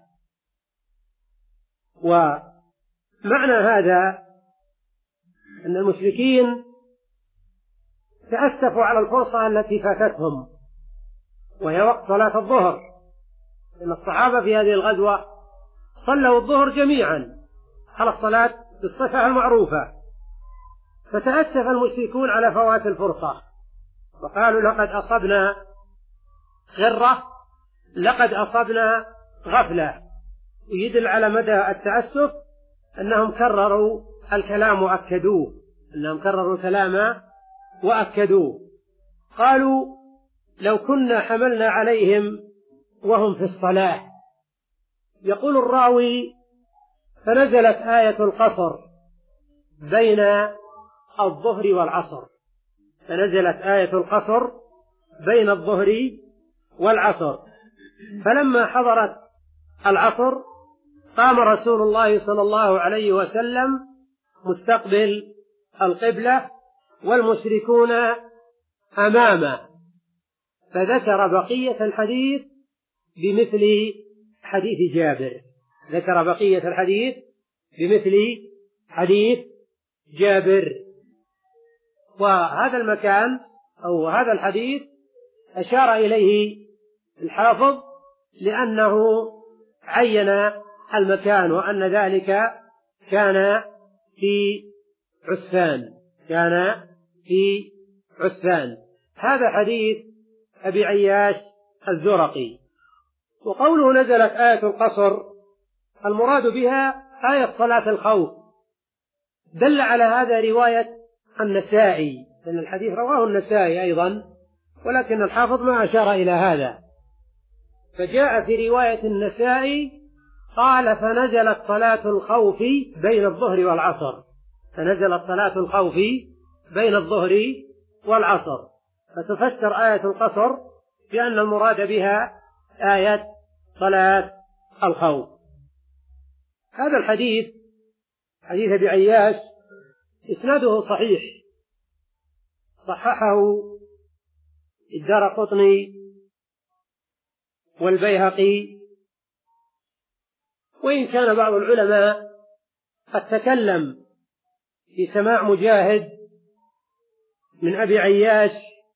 Speaker 1: ومعنى هذا أن المشركين تأسفوا على الفرصة التي فاتتهم، وهي وقت صلاة الظهر، لأن الصحابة في هذه الغزوة صلوا الظهر جميعا على الصلاة بالصفة المعروفة، فتأسف المشركون على فوات الفرصة وقالوا: لقد أصبنا غرة، لقد أصبنا غفلة. ويدل على مدى التأسف أنهم كرروا الكلام وأكدوه أنهم كرروا الكلام وأكدوه قالوا: لو كنا حملنا عليهم وهم في الصلاة. يقول الراوي: فنزلت آية القصر بين الظهر والعصر، فنزلت آية القصر بين الظهر والعصر، فلما حضرت العصر قام رسول الله صلى الله عليه وسلم مستقبل القبلة والمشركون أمامه، فذكر بقية الحديث بمثل حديث جابر، ذكر بقية الحديث بمثل حديث جابر. وهذا المكان أو هذا الحديث أشار إليه الحافظ لأنه عين المكان، وأن ذلك كان في عسفان، كان في عسفان. هذا حديث أبي عياش الزرقي. وقوله نزلت آية القصر المراد بها آية صلاة الخوف، دل على هذا رواية النسائي، لأن الحديث رواه النسائي أيضا، ولكن الحافظ ما أشار إلى هذا، فجاء في رواية النسائي قال فنزلت صلاة الخوف بين الظهر والعصر، فنزلت صلاة الخوف بين الظهر والعصر، فتفسر آية القصر بأن المراد بها آية صلاة الخوف. هذا الحديث حديث أبي عياش إسناده صحيح، صححه الدارقطني والبيهقي، وإن كان بعض العلماء قد تكلم في سماع مجاهد من أبي عياش،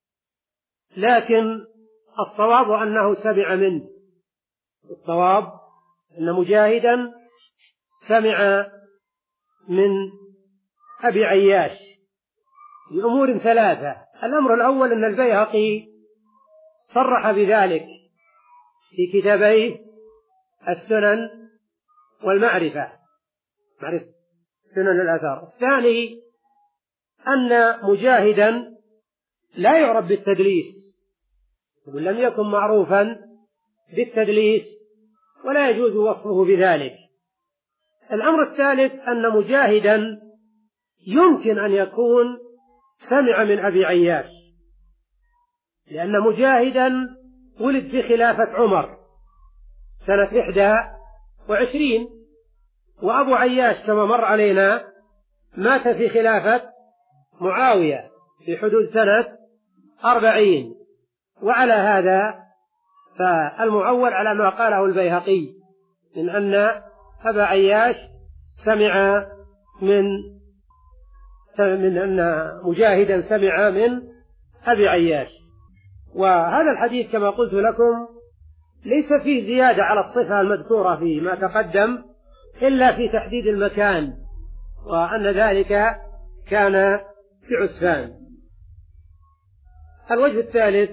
Speaker 1: لكن الصواب أنه سمع منه، الصواب أن مجاهدا سمع من أبي عياش لأمور ثلاثة. الأمر الأول أن البيهقي صرح بذلك في كتابيه السنن والمعرفة، معرفة سنن الآثار. الثاني أن مجاهدا لا يعرف بالتدليس، ولم يكن معروفا بالتدليس ولا يجوز وصفه بذلك. الأمر الثالث أن مجاهدا يمكن أن يكون سمع من أبي عياش، لأن مجاهدا ولد في خلافة عمر سنة إحدى وعشرين، وأبو عياش كما مر علينا مات في خلافة معاوية في حدود سنة أربعين. وعلى هذا فالمعول على ما قاله البيهقي من أن أبا عياش سمع من من أن مجاهدا سمع من أبي عياش. وهذا الحديث كما قلت لكم ليس فيه زيادة على الصفة المذكورة فيما تقدم إلا في تحديد المكان، وأن ذلك كان في عسفان. الوجه الثالث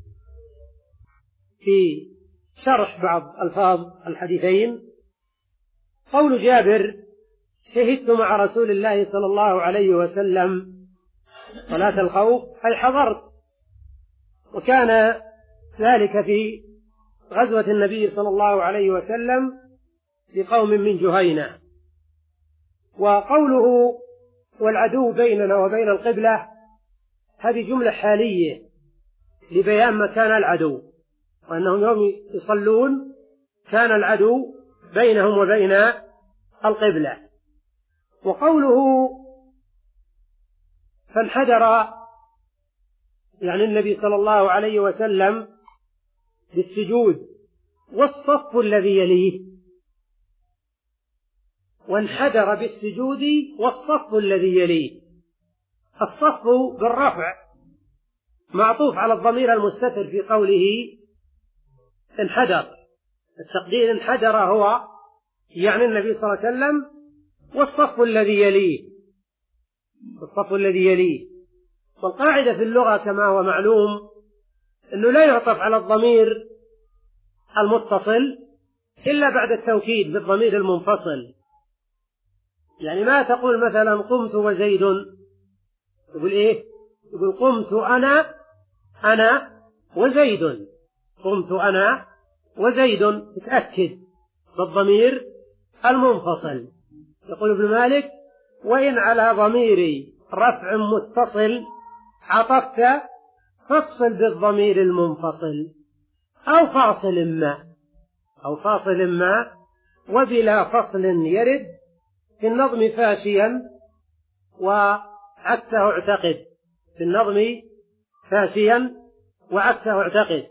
Speaker 1: في شرح بعض ألفاظ الحديثين قول جابر: شهدت مع رسول الله صلى الله عليه وسلم صلاة الخوف، أي حضرت، وكان ذلك في غزوة النبي صلى الله عليه وسلم لقوم من جهينة. وقوله والعدو بيننا وبين القبلة هذه جملة حالية لبيان مكان العدو، وأنهم يوم يصلون كان العدو بينهم وبين القبلة. وقوله فانحدر يعني النبي صلى الله عليه وسلم بالسجود والصف الذي يليه، وانحدر بالسجود والصف الذي يليه. الصف بالرفع معطوف على الضمير المستتر في قوله انحدر، التقدير انحدر هو يعني النبي صلى الله عليه وسلم، والصف الذي يليه، الصف الذي يليه. والقاعدة في اللغة كما هو معلوم أنه لا يعطف على الضمير المتصل إلا بعد التوكيد بالضمير المنفصل. يعني ما تقول مثلا قمت وزيد، تقول إيه؟ تقول قمت أنا أنا وزيد، قمت أنا وزيد، تتأكد بالضمير المنفصل. يقول ابن مالك: وإن على ضمير رفع متصل عطفت فاصل بالضمير المنفصل أو فاصل ما أو فاصل ما وبلا فصل يرد في النظم فاشيا وعكسه اعتقد، في النظم فاشيا وعكسه اعتقد.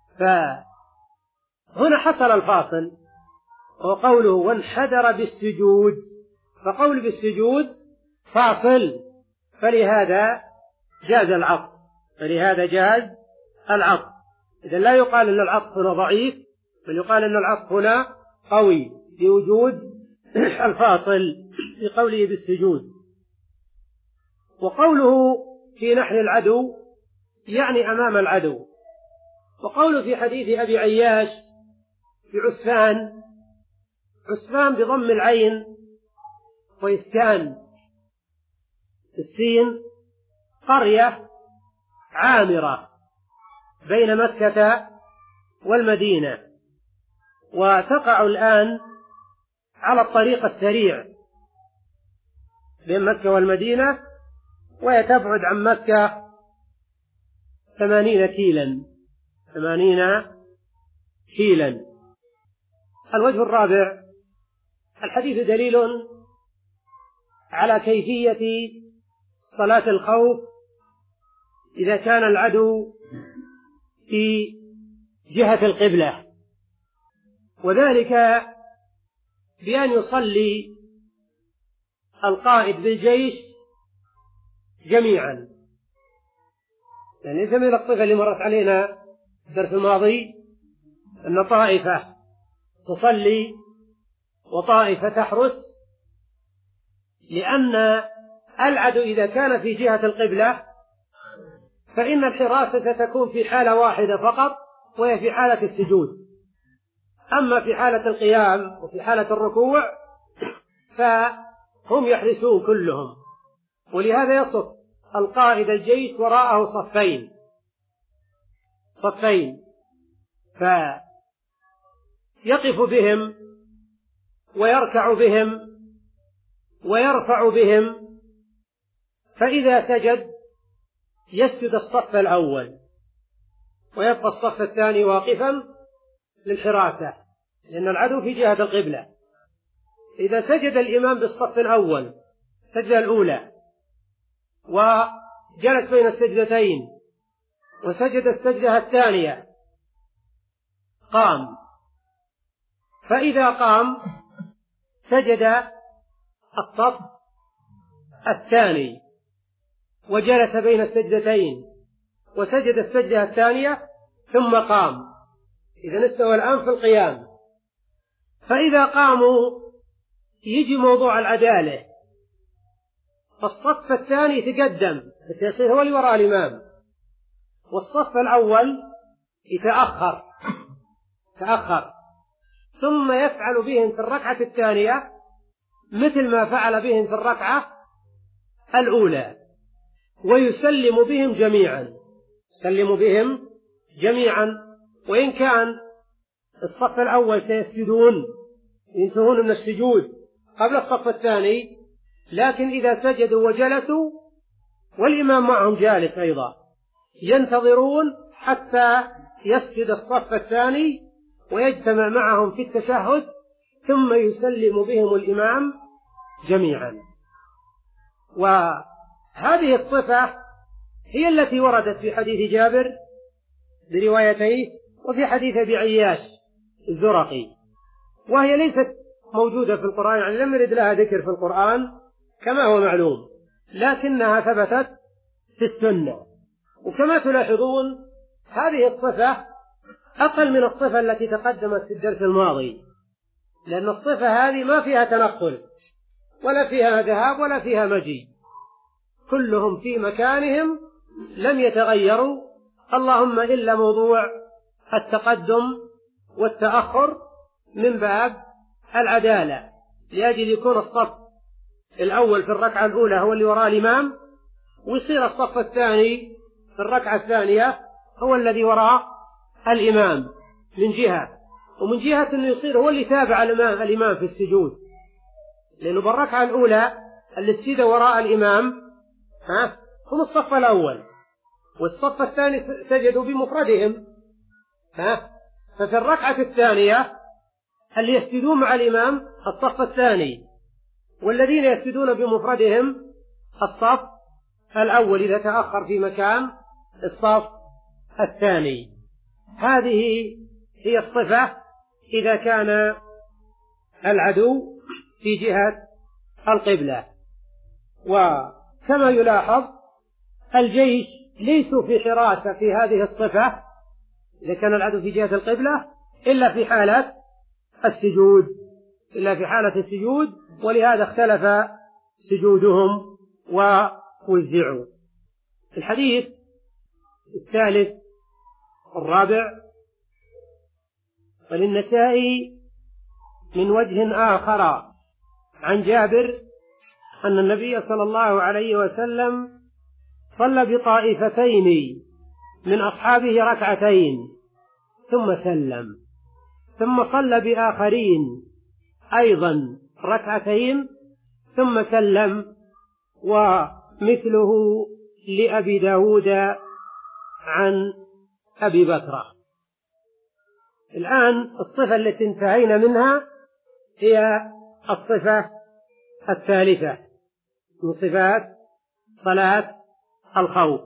Speaker 1: فهنا حصل الفاصل، وقوله وانحدر بالسجود، فقول بالسجود فاصل، فلهذا جاز العطف، فلهذا جاز العطف. إذا لا يقال أن العطف هنا ضعيف، بل يقال أن العطف هنا قوي لوجود الفاصل في قوله بالسجود. وقوله في نحر العدو يعني أمام العدو. وقوله في حديث أبي عياش في عسفان، عسفان بضم العين وإسكان السين، قرية عامرة بين مكة والمدينة، وتقع الآن على الطريق السريع بين مكة والمدينة، وهي تبعد عن مكة ثمانين كيلا ثمانين كيلا. الوجه الرابع: الحديث دليل على كيفية صلاة الخوف إذا كان العدو في جهة القبلة، وذلك بأن يصلي القائد بالجيش جميعا. يعني ليس من الطريقة اللي مرت علينا الدرس الماضي أن طائفة تصلي وطائفة تحرس، لأن العدو إذا كان في جهة القبلة فإن الحراسة تكون في حالة واحدة فقط، وهي في حالة السجود. أما في حالة القيام وفي حالة الركوع فهم يحرسون كلهم، ولهذا يصف القائد الجيش وراءه صفين صفين فيقف بهم ويركع بهم ويرفع بهم، فإذا سجد يسجد الصف الأول ويبقى الصف الثاني واقفا للحراسة، لأن العدو في جهة القبلة. إذا سجد الإمام بالصف الأول السجدة الأولى وجلس بين السجدتين وسجد السجدة الثانية قام، فإذا قام سجد الصف الثاني وجلس بين السجدتين وسجد السجدة الثانية ثم قام. إذا استوى الآن في القيام. فإذا قاموا يجي موضوع العدالة، فالصف الثاني يتقدم يصير هو اللي وراء الإمام، والصف الأول يتأخر تأخر ثم يفعل بهم في الركعة الثانية مثل ما فعل بهم في الركعة الأولى، ويسلم بهم جميعا يسلم بهم جميعا وإن كان الصف الأول سيسجدون ينتهون من السجود قبل الصف الثاني، لكن إذا سجدوا وجلسوا والإمام معهم جالس أيضا ينتظرون حتى يسجد الصف الثاني ويجتمع معهم في التشهد ثم يسلم بهم الإمام جميعا. وهذه الصفة هي التي وردت في حديث جابر بروايتيه وفي حديث أبي عياش الزرقي، وهي ليست موجودة في القرآن، يعني لم يرد لها ذكر في القرآن كما هو معلوم، لكنها ثبتت في السنة. وكما تلاحظون هذه الصفة أقل من الصفة التي تقدمت في الدرس الماضي، لأن الصفة هذه ما فيها تنقل ولا فيها ذهاب ولا فيها مجيء، كلهم في مكانهم لم يتغيروا، اللهم إلا موضوع التقدم والتأخر من باب العدالة، لأجل يكون الصف الأول في الركعة الأولى هو اللي وراء الإمام، ويصير الصف الثاني في الركعة الثانية هو الذي وراء الإمام من جهة، ومن جهة أنه يصير هو اللي تابع الإمام, الإمام في السجود، لأنه بالركعة الأولى اللي السجد وراء الإمام ها هم الصف الأول، والصف الثاني سجدوا بمفردهم ها ففي الركعة الثانية اللي يسجدون مع الإمام الصف الثاني، والذين يسجدون بمفردهم الصف الأول إذا تأخر في مكان الصف الثاني. هذه هي الصفة إذا كان العدو في جهة القبلة. وكما يلاحظ الجيش ليسوا في حراسة في هذه الصفة إذا كان العدو في جهة القبلة إلا في حالة السجود إلا في حالة السجود ولهذا اختلف سجودهم ووزعوا. الحديث الثالث الرابع: وللنسائي من وجه آخر عن جابر أن النبي صلى الله عليه وسلم صلى بطائفتين من أصحابه ركعتين ثم سلم، ثم صلى بآخرين أيضا ركعتين ثم سلم، ومثله لأبي داود عن أبي بكر. الآن الصفة التي انتهينا منها هي الصفة الثالثة من صفات صلاة الخوف.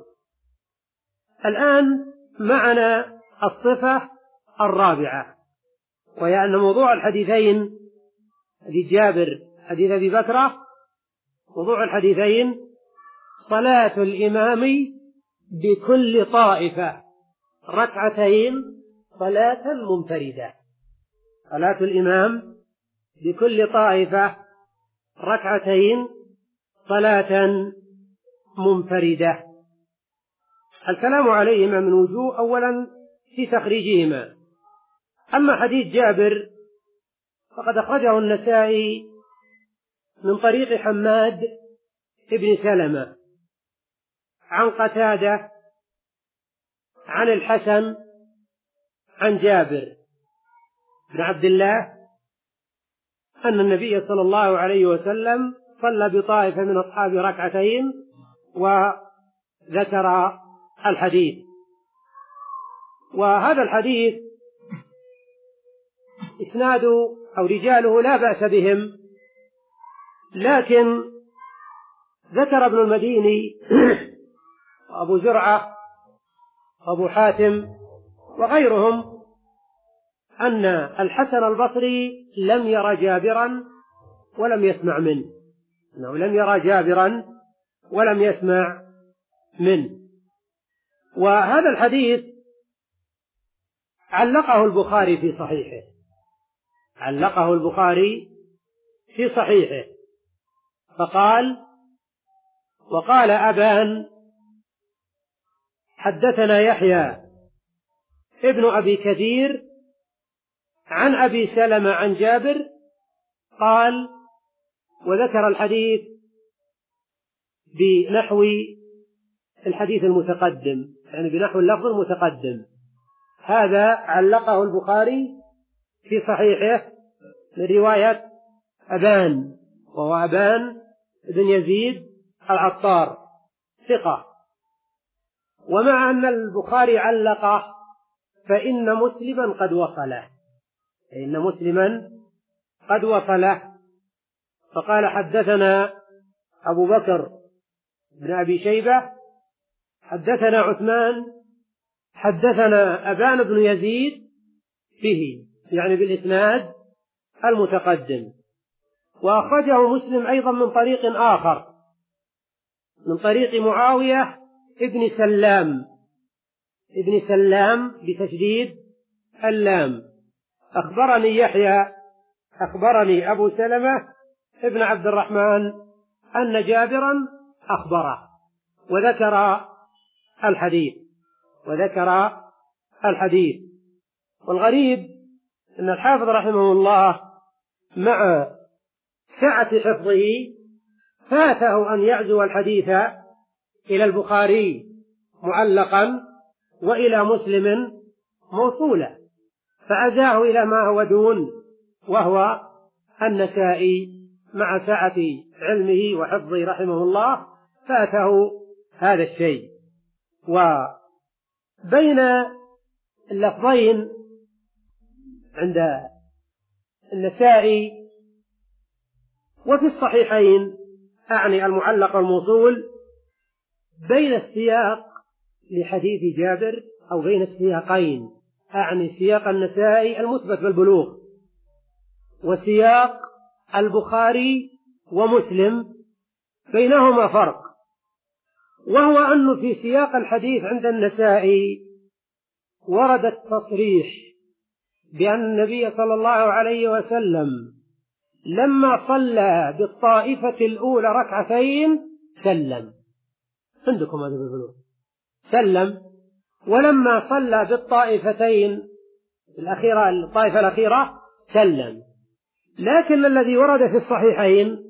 Speaker 1: الآن معنا الصفة الرابعة، وهي أن موضوع الحديثين حديث جابر حديث أبي بكر، موضوع الحديثين صلاة الإمام بكل طائفة ركعتين صلاة منفردة. صلاة الإمام بكل طائفة ركعتين صلاة منفردة. الكلام عليهما من وجوه، أولا في تخريجهما. أما حديث جابر فقد أخرجه النسائي من طريق حماد بن سلمة عن قتادة عن الحسن عن جابر بن عبد الله أن النبي صلى الله عليه وسلم صلى بطائفة من أصحابه ركعتين، وذكر الحديث. وهذا الحديث إسناد أو رجاله لا بأس بهم، لكن ذكر ابن المديني وأبو زرعة وأبو حاتم وغيرهم أن الحسن البصري لم ير جابرا ولم يسمع منه، أنه لم يرى جابرا ولم يسمع منه. وهذا الحديث علقه البخاري في صحيحه، علقه البخاري في صحيحه فقال: وقال أبان حدثنا يحيى ابن أبي كثير عن أبي سلمة عن جابر قال، وذكر الحديث بنحو الحديث المتقدم، يعني بنحو اللفظ المتقدم. هذا علقه البخاري في صحيحه من رواية أبان، وهو أبان بن يزيد العطار ثقة. ومع أن البخاري علقه فإن مسلما قد وصله، فإن مسلما قد وصله. فقال: حدثنا أبو بكر بن أبي شيبة حدثنا عثمان حدثنا أبان بن يزيد به، يعني بالإسناد المتقدم. وأخرجه مسلم أيضا من طريق آخر، من طريق معاوية ابن سلام ابن سلام بتشديد اللام. أخبرني يحيى أخبرني أبو سلمة ابن عبد الرحمن أن جابرا أخبره، وذكر الحديث وذكر الحديث والغريب أن الحافظ رحمه الله مع سعة حفظه فاته أن يعزو الحديث إلى البخاري معلقا وإلى مسلم موصولا، فأزاه إلى ما هو دون، وهو النسائي مع سعة علمه وحفظه رحمه الله فاته هذا الشيء. وبين اللفظين عند النسائي وفي الصحيحين، أعني المعلق والموصول، بين السياق لحديث جابر أو بين السياقين، أعني سياق النسائي المثبت بالبلوغ وسياق البخاري ومسلم، بينهما فرق، وهو أنه في سياق الحديث عند النسائي ورد التصريح بأن النبي صلى الله عليه وسلم لما صلى بالطائفة الأولى ركعتين سلم، عندكم هذا بالبلوغ، سلم، ولما صلى بالطائفتين الأخيرة الطائفة الأخيرة سلم. لكن الذي ورد في الصحيحين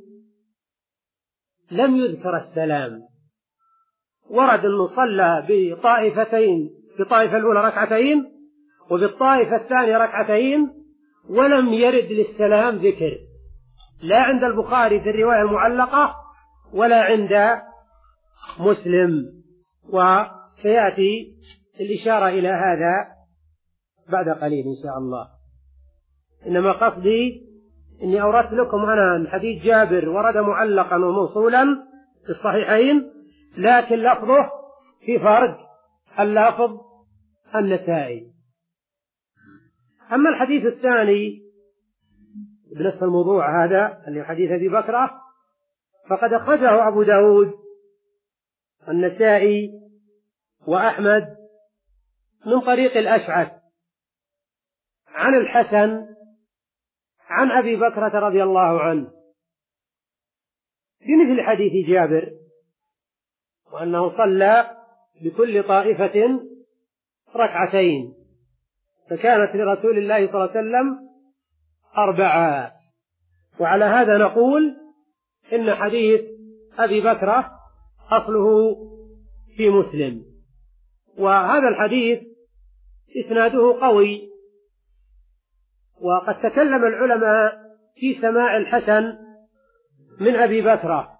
Speaker 1: لم يذكر السلام، ورد أنه صلى بطائفتين، في الطائفة الأولى ركعتين وبالطائفة الثانية ركعتين، ولم يرد للسلام ذكر، لا عند البخاري في الرواية المعلقة ولا عند مسلم، وسيأتي الإشارة إلى هذا بعد قليل إن شاء الله. إنما قصدي إني أوردت لكم أنا حديث جابر ورد معلقا وموصولا في الصحيحين، لكن لفظه في فرق اللفظ النسائي. أما الحديث الثاني بنفس الموضوع هذا اللي حديث أبي بكرة فقد أخرجه أبو داود النسائي وأحمد من طريق الأشعث عن الحسن عن أبي بكرة رضي الله عنه بمثل حديث جابر، وأنه صلى بكل طائفة ركعتين، فكانت لرسول الله صلى الله عليه وسلم أربعة. وعلى هذا نقول إن حديث أبي بكرة أصله في مسلم، وهذا الحديث إسناده قوي، وقد تكلم العلماء في سماع الحسن من أبي بكرة،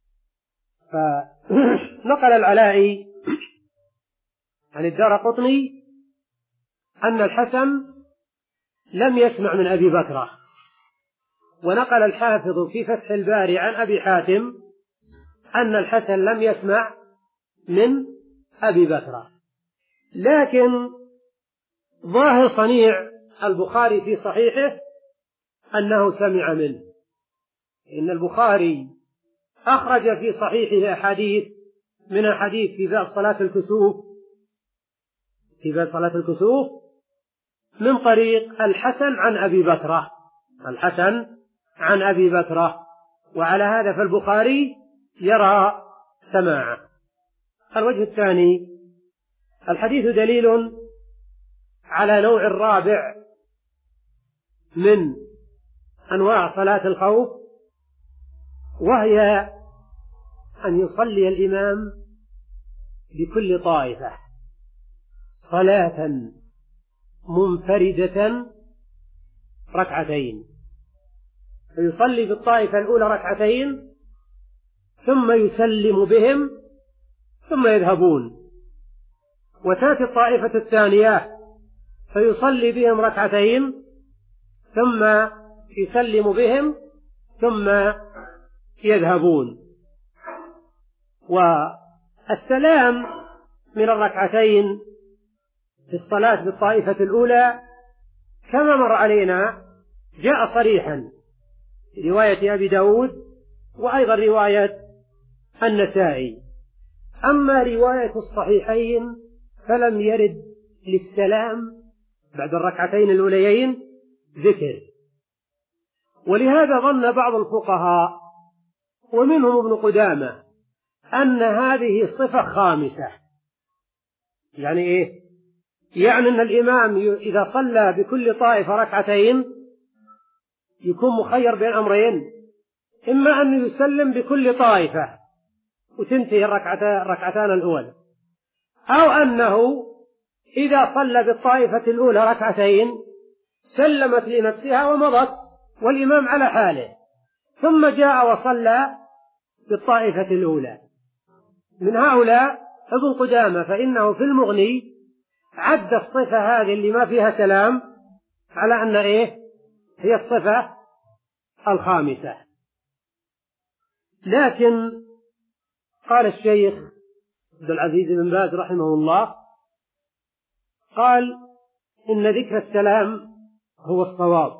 Speaker 1: فنقل العلائي عن الدارقطني أن الحسن لم يسمع من أبي بكرة، ونقل الحافظ في فتح الباري عن أبي حاتم أن الحسن لم يسمع من أبي بكرة. لكن ظاهر صنيع البخاري في صحيحه أنه سمع منه، إن البخاري أخرج في صحيحه أحاديث من الحديث في باب صلاة الكسوف في باب صلاة الكسوف من طريق الحسن عن أبي بكرة الحسن عن أبي بكرة وعلى هذا فالبخاري يرى سماعه. الوجه الثاني: الحديث دليل على نوع الرابع من أنواع صلاة الخوف، وهي أن يصلي الإمام بكل طائفة صلاة منفردة ركعتين، فيصلي بالطائفة الأولى ركعتين ثم يسلم بهم ثم يذهبون، وتأتي الطائفة الثانية فيصلي بهم ركعتين ثم يسلم بهم ثم يذهبون. والسلام من الركعتين في الصلاة بالطائفة الأولى كما مر علينا جاء صريحا في رواية أبي داود وأيضا رواية النسائي. أما رواية الصحيحين فلم يرد للسلام بعد الركعتين الأوليين ذكر، ولهذا ظن بعض الفقهاء ومنهم ابن قدامة أن هذه صفة خامسة. يعني إيه؟ يعني أن الإمام إذا صلى بكل طائفة ركعتين يكون مخير بين أمرين: إما أن يسلم بكل طائفة وتنتهي الركعتان الأولى، أو أنه إذا صلى بالطائفة الأولى ركعتين سلمت لنفسها ومضت والإمام على حاله، ثم جاء وصلى بالطائفة الأولى. من هؤلاء ابن قدامة، فإنه في المغني عد الصفة هذه اللي ما فيها سلام على أن إيه هي الصفة الخامسة. لكن قال الشيخ عبد العزيز بن باز رحمه الله، قال إن ذكر السلام هو الصواب،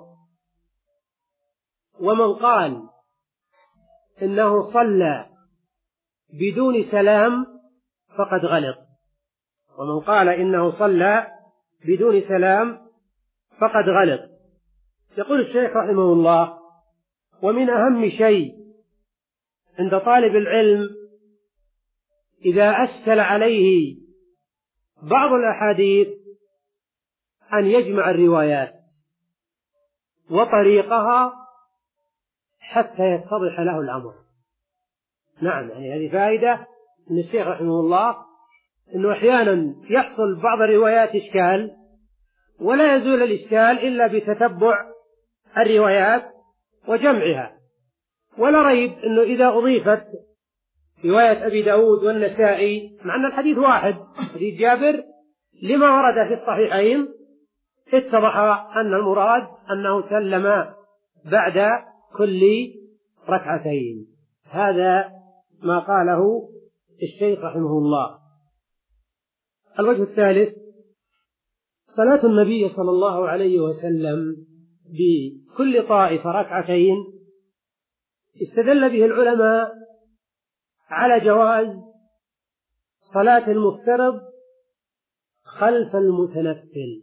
Speaker 1: ومن قال إنه صلى بدون سلام فقد غلط، ومن قال إنه صلى بدون سلام فقد غلط. يقول الشيخ رحمه الله: ومن أهم شيء عند طالب العلم إذا أشكل عليه بعض الأحاديث أن يجمع الروايات وطريقها حتى يتضح له الأمر. نعم، يعني هذه فائدة من الشيخ رحمه الله، أنه أحيانا يحصل بعض الروايات إشكال، ولا يزول الإشكال إلا بتتبع الروايات وجمعها. ولا ريب أنه إذا أضيفت رواية أبي داود والنسائي، مع أن الحديث واحد حديث جابر، لما ورد في الصحيحين، اتضح أن المراد أنه سلم بعد كل ركعتين. هذا ما قاله الشيخ رحمه الله. الوجه الثالث: صلاة النبي صلى الله عليه وسلم بكل طائفة ركعتين استدل به العلماء على جواز صلاة المفترض خلف المتنفل،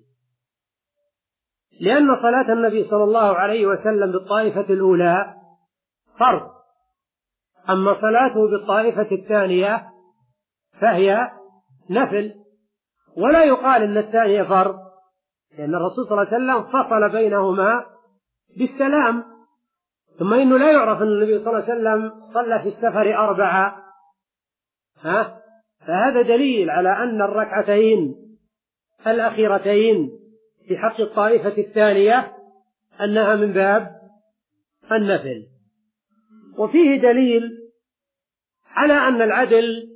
Speaker 1: لأن صلاة النبي صلى الله عليه وسلم بالطائفة الأولى فرض، أما صلاته بالطائفة الثانية فهي نفل. ولا يقال إن الثانية فرض، لأن الرسول صلى الله عليه وسلم فصل بينهما بالسلام. ثم إنه لا يعرف أن النبي صلى الله عليه وسلم صلى في السفر أربعة، ها؟ فهذا دليل على أن الركعتين الأخيرتين في حق الطائفة الثانية أنها من باب النفل. وفيه دليل على أن العدل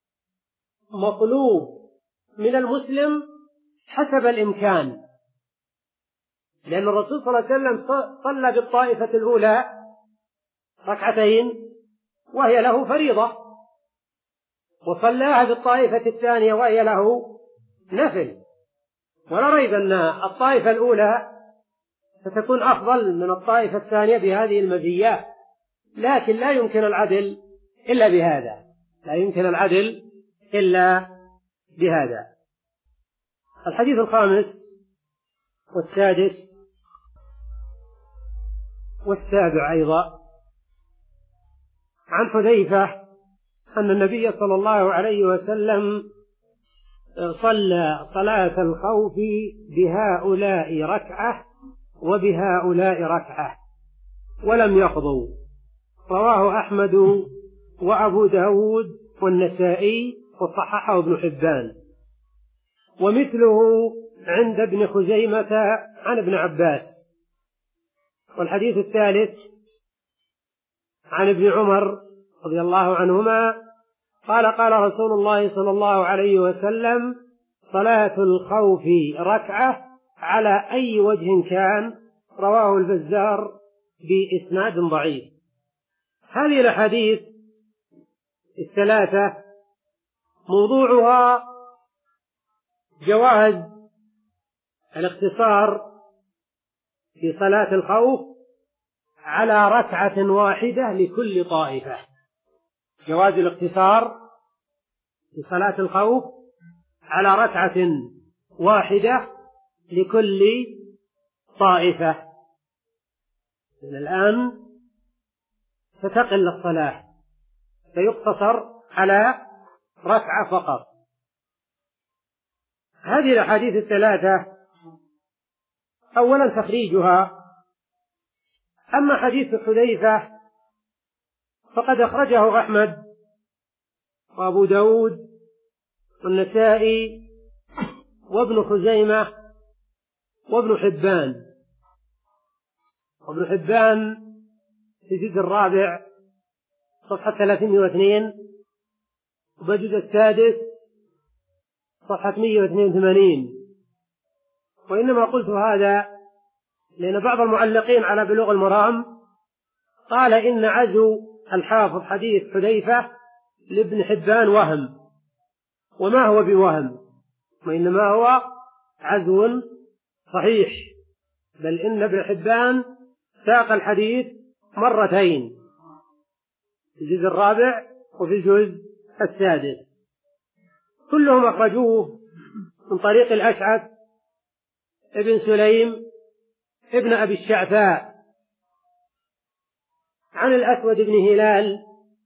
Speaker 1: مطلوب من المسلم حسب الإمكان، لأن الرسول صلى الله عليه وسلم صلى بالطائفة الأولى ركعتين وهي له فريضة، وصلاها بالطائفة الثانية وهي له نفل. ولا ريب أن الطائفة الأولى ستكون أفضل من الطائفة الثانية بهذه المزيات، لكن لا يمكن العدل إلا بهذا، لا يمكن العدل إلا بهذا. الحديث الخامس والسادس والسابع أيضا عن حذيفة أن النبي صلى الله عليه وسلم صلى صلاة الخوف بهؤلاء ركعة وبهؤلاء ركعة ولم يقضوا. رواه أحمد وأبو داود والنسائي وصححه ابن حبان، ومثله عند ابن خزيمة عن ابن عباس. والحديث الثالث عن ابن عمر رضي الله عنهما قال: قال رسول الله صلى الله عليه وسلم: صلاة الخوف ركعة على أي وجه كان. رواه البزار بإسناد ضعيف. هذه الأحاديث الثلاثة موضوعها جواز الاقتصار في صلاة الخوف على ركعة واحدة لكل طائفة، جواز الاقتصار في صلاة الخوف على ركعة واحدة لكل طائفة. من الآن ستقل الصلاة، سيقتصر على ركعة فقط. هذه الأحاديث الثلاثة أولا تخريجها: أما حديث حذيفة فقد أخرجه أحمد وأبو داود والنسائي وابن خزيمة وابن حبان. وابن حبان في الجزء الرابع صفحة ثلاثمائة واثنين، وبالجزء السادس صفحة مئة واثنين وثمانين. وإنما قلت هذا لأن بعض المعلقين على بلوغ المرام قال إن عزو الحافظ حديث حذيفة لابن حبان وهم، وما هو بوهم، وإنما هو عزو صحيح، بل إن ابن حبان ساق الحديث مرتين في الجزء الرابع وفي الجزء السادس، كلهم أخرجوه من طريق الأشعث ابن سليم ابن أبي الشعثاء عن الأسود بن هلال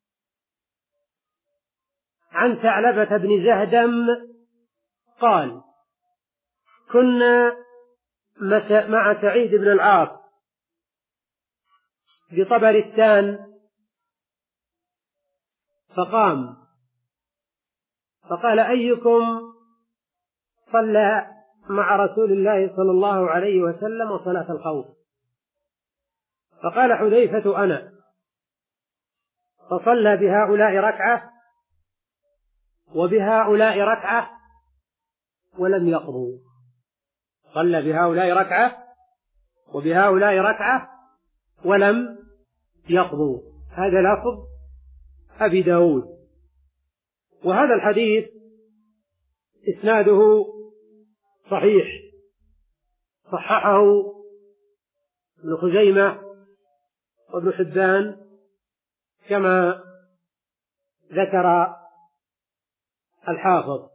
Speaker 1: عن ثعلبة بن زهدم قال: كنا مع سعيد بن العاص بطبرستان فقام فقال: أيكم صلى مع رسول الله صلى الله عليه وسلم صلاة الخوف؟ فقال حذيفة أنا، فصلى بهؤلاء ركعة وبهؤلاء ركعة ولم يقضوا. صلى بهؤلاء ركعة وبهؤلاء ركعة ولم يقضوا. هذا لفظ أبي داود. وهذا الحديث إسناده صحيح، صححه ابن خزيمة وابن حبان كما ذكر الحافظ.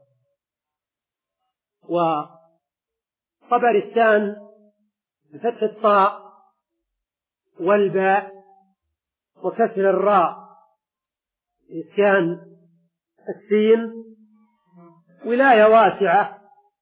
Speaker 1: وطبرستان بفتح الطاء والباء وكسر الراء إسكان السين ولاية واسعة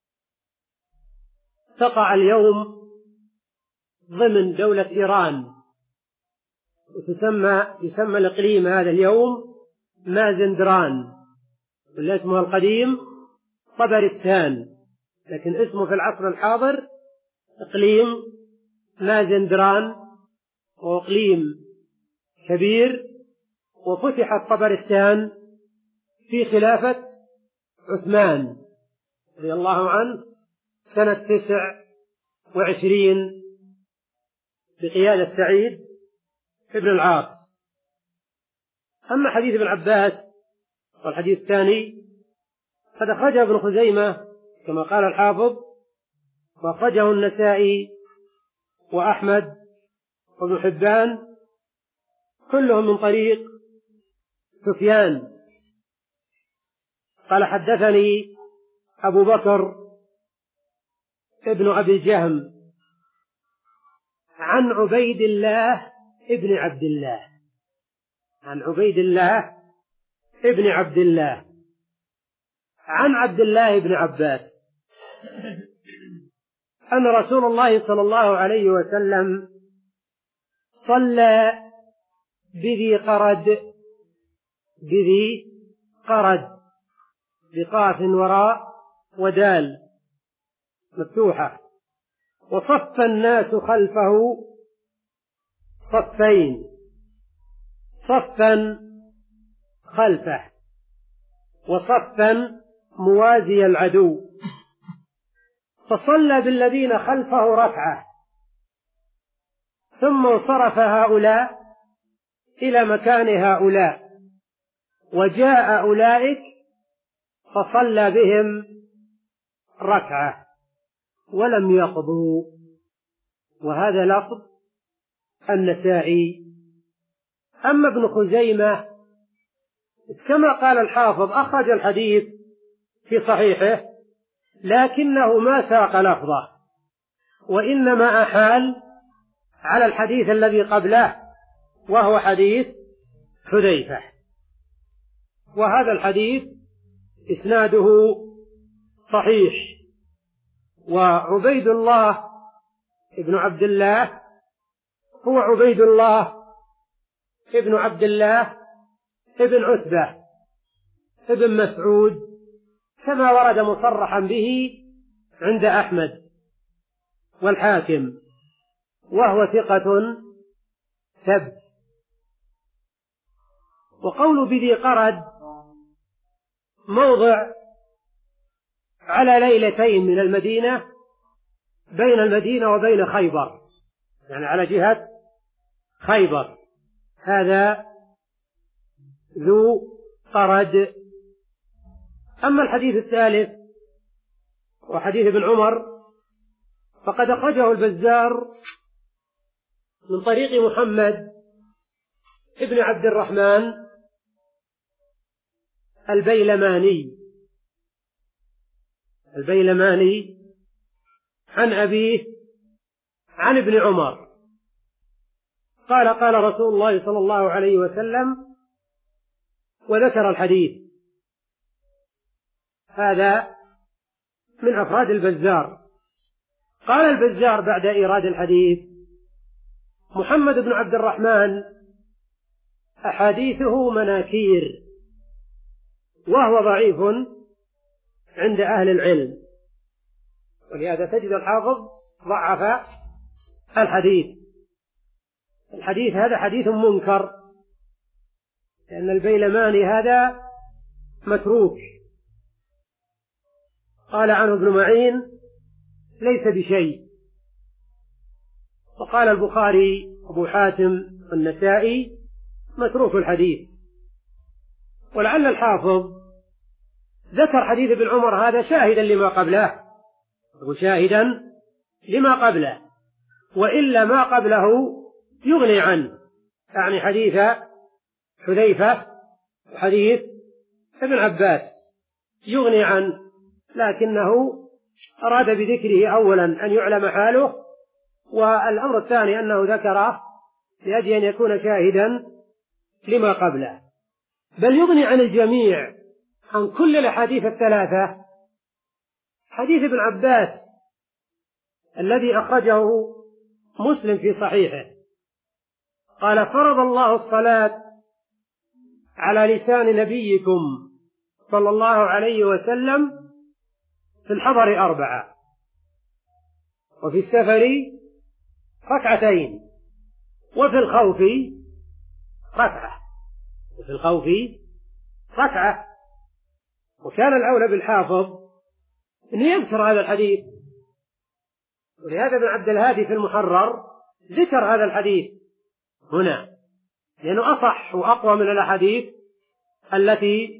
Speaker 1: تقع اليوم ضمن دولة إيران، وتسمى يسمى الإقليم هذا اليوم مازندران، واللي اسمه القديم طبرستان، لكن اسمه في العصر الحاضر إقليم مازندران، وإقليم كبير. وفتحت طبرستان في خلافة عثمان رضي الله عنه سنة تسع وعشرين بقيادة سعيد ابن العاص. أما حديث ابن عباس والحديث الثاني قد أخرجه ابن خزيمة كما قال الحافظ، وأخرجه النسائي وأحمد وابن حبان كلهم من طريق سفيان قال حدثني أبو بكر ابن أبي الجهم عن عبيد الله ابن عبد الله عن عبيد الله ابن عبد الله عن عبد الله بن عباس أن رسول الله صلى الله عليه وسلم صلى بذي قرد بذي قرد بقاف وراء ودال مفتوحة، وصف الناس خلفه صفين، صفا خلفه وصفا موازي العدو، فصلى بالذين خلفه ركعة ثم انصرف هؤلاء إلى مكان هؤلاء، وجاء أولئك فصلى بهم ركعة ولم يقضوا. وهذا لفظ النسائي. أما ابن خزيمة كما قال الحافظ أخرج الحديث في صحيحه، لكنه ما ساق لفظه، وإنما أحال على الحديث الذي قبله وهو حديث حذيفة. وهذا الحديث إسناده صحيح. وعبيد الله ابن عبد الله هو عبيد الله ابن عبد الله ابن عتبة ابن مسعود كما ورد مصرحا به عند أحمد والحاكم، وهو ثقة ثبت. وقول بذي قرد موضع على ليلتين من المدينة، بين المدينة وبين خيبر، يعني على جهة خيبر. هذا ذو قرد. أما الحديث الثالث وحديث ابن عمر فقد أخرجه البزار من طريق محمد ابن عبد الرحمن البيلماني البيلماني عن أبيه عن ابن عمر قال قال رسول الله صلى الله عليه وسلم، وذكر الحديث. هذا من أفراد البزار. قال البزار بعد إيراد الحديث: محمد بن عبد الرحمن أحاديثه مناكير، وهو ضعيف عند أهل العلم، ولهذا تجد الحافظ ضعف الحديث. الحديث هذا حديث منكر، لأن البيلماني هذا متروك، قال عنه ابن معين ليس بشيء. وقال البخاري أبو حاتم النسائي متروك الحديث. ولعل الحافظ ذكر حديث ابن عمر هذا شاهدا لما قبله، وشاهدا لما قبله، وإلا ما قبله يغني عنه، يعني حديث حذيفة وحديث ابن عباس يغني عنه، لكنه أراد بذكره أولا أن يعلم حاله، والأمر الثاني أنه ذكره لأجل أن يكون شاهدا لما قبله. بل يغني عن الجميع، عن كل الأحاديث الثلاثة، حديث ابن عباس الذي أخرجه مسلم في صحيحه، قال: فرض الله الصلاة على لسان نبيكم صلى الله عليه وسلم في الحضر أربعة، وفي السفر ركعتين، وفي الخوف ركعة، وفي الخوف ركعة. وكان الأولى بالحافظ أن يذكر هذا الحديث، ولهذا ابن عبد الهادي في المحرر ذكر هذا الحديث هنا، لأنه أصح وأقوى من الأحاديث التي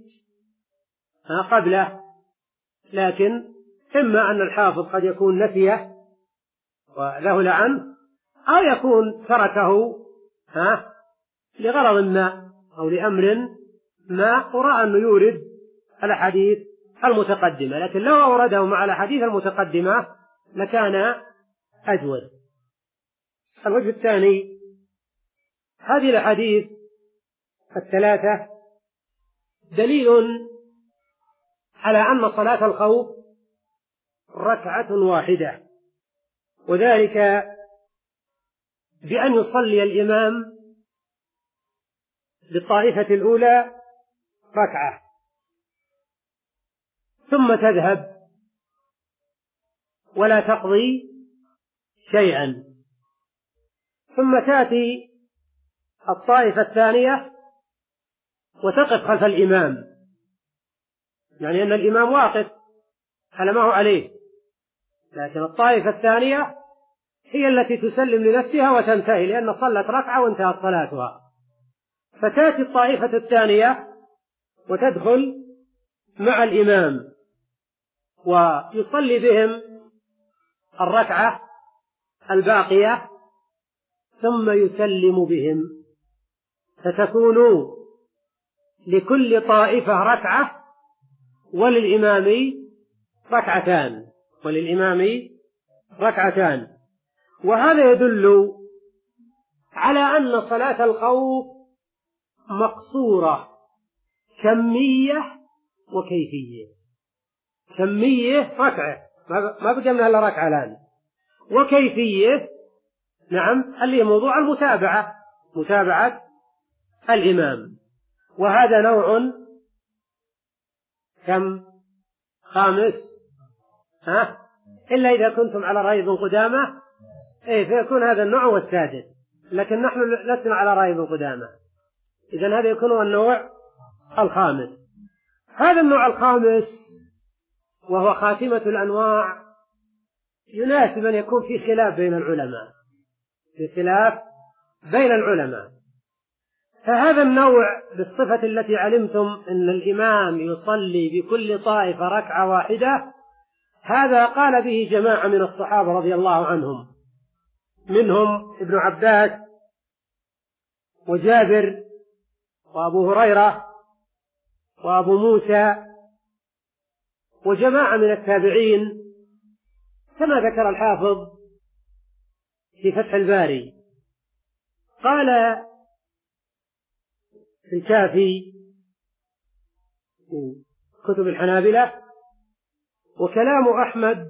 Speaker 1: قبله، لكن إما أن الحافظ قد يكون نسيه وله لعن، أو يكون تركه ها لغرض ما أو لأمر ما، ورأى أنه يورد الأحاديث المتقدمة، لكن لو أورده مع الأحاديث المتقدمة لكان أجود. الوجه الثاني: هذه الأحاديث الثلاثة دليل على أن صلاة الخوف ركعة واحدة، وذلك بأن يصلي الإمام للطائفة الأولى ركعة، ثم تذهب ولا تقضي شيئا، ثم تأتي الطائفة الثانية وتقف خلف الإمام، يعني أن الإمام واقف على ما هو عليه، لكن الطائفة الثانية هي التي تسلم لنفسها وتنتهي، لأن صلت ركعة وانتهت صلاتها. فتأتي الطائفة الثانية وتدخل مع الإمام ويصلي بهم الركعة الباقية، ثم يسلم بهم، فتكون لكل طائفة ركعة وللإمام ركعتان وللإمام ركعتان وهذا يدل على أن صلاة الخوف مقصورة كمية وكيفية. كمية ركعة، ما بقى منها إلا ركعة الآن، وكيفية نعم اللي هي موضوع المتابعة، متابعة الإمام، وهذا نوع كم خامس ها إلا إذا كنتم على رأي ابن قدامة إيه فيكون هذا النوع والسادس، لكن نحن لسنا على رأي ابن قدامة، إذن هذا يكون النوع الخامس. هذا النوع الخامس وهو خاتمة الأنواع يناسب أن يكون في خلاف بين العلماء، في خلاف بين العلماء. فهذا النوع بالصفة التي علمتم أن الإمام يصلي بكل طائفة ركعة واحدة، هذا قال به جماعة من الصحابة رضي الله عنهم، منهم ابن عباس وجابر وأبو هريرة وأبو موسى وجماعة من التابعين، كما ذكر الحافظ في فتح الباري. قال في الكافي كتب الحنابلة: وكلام أحمد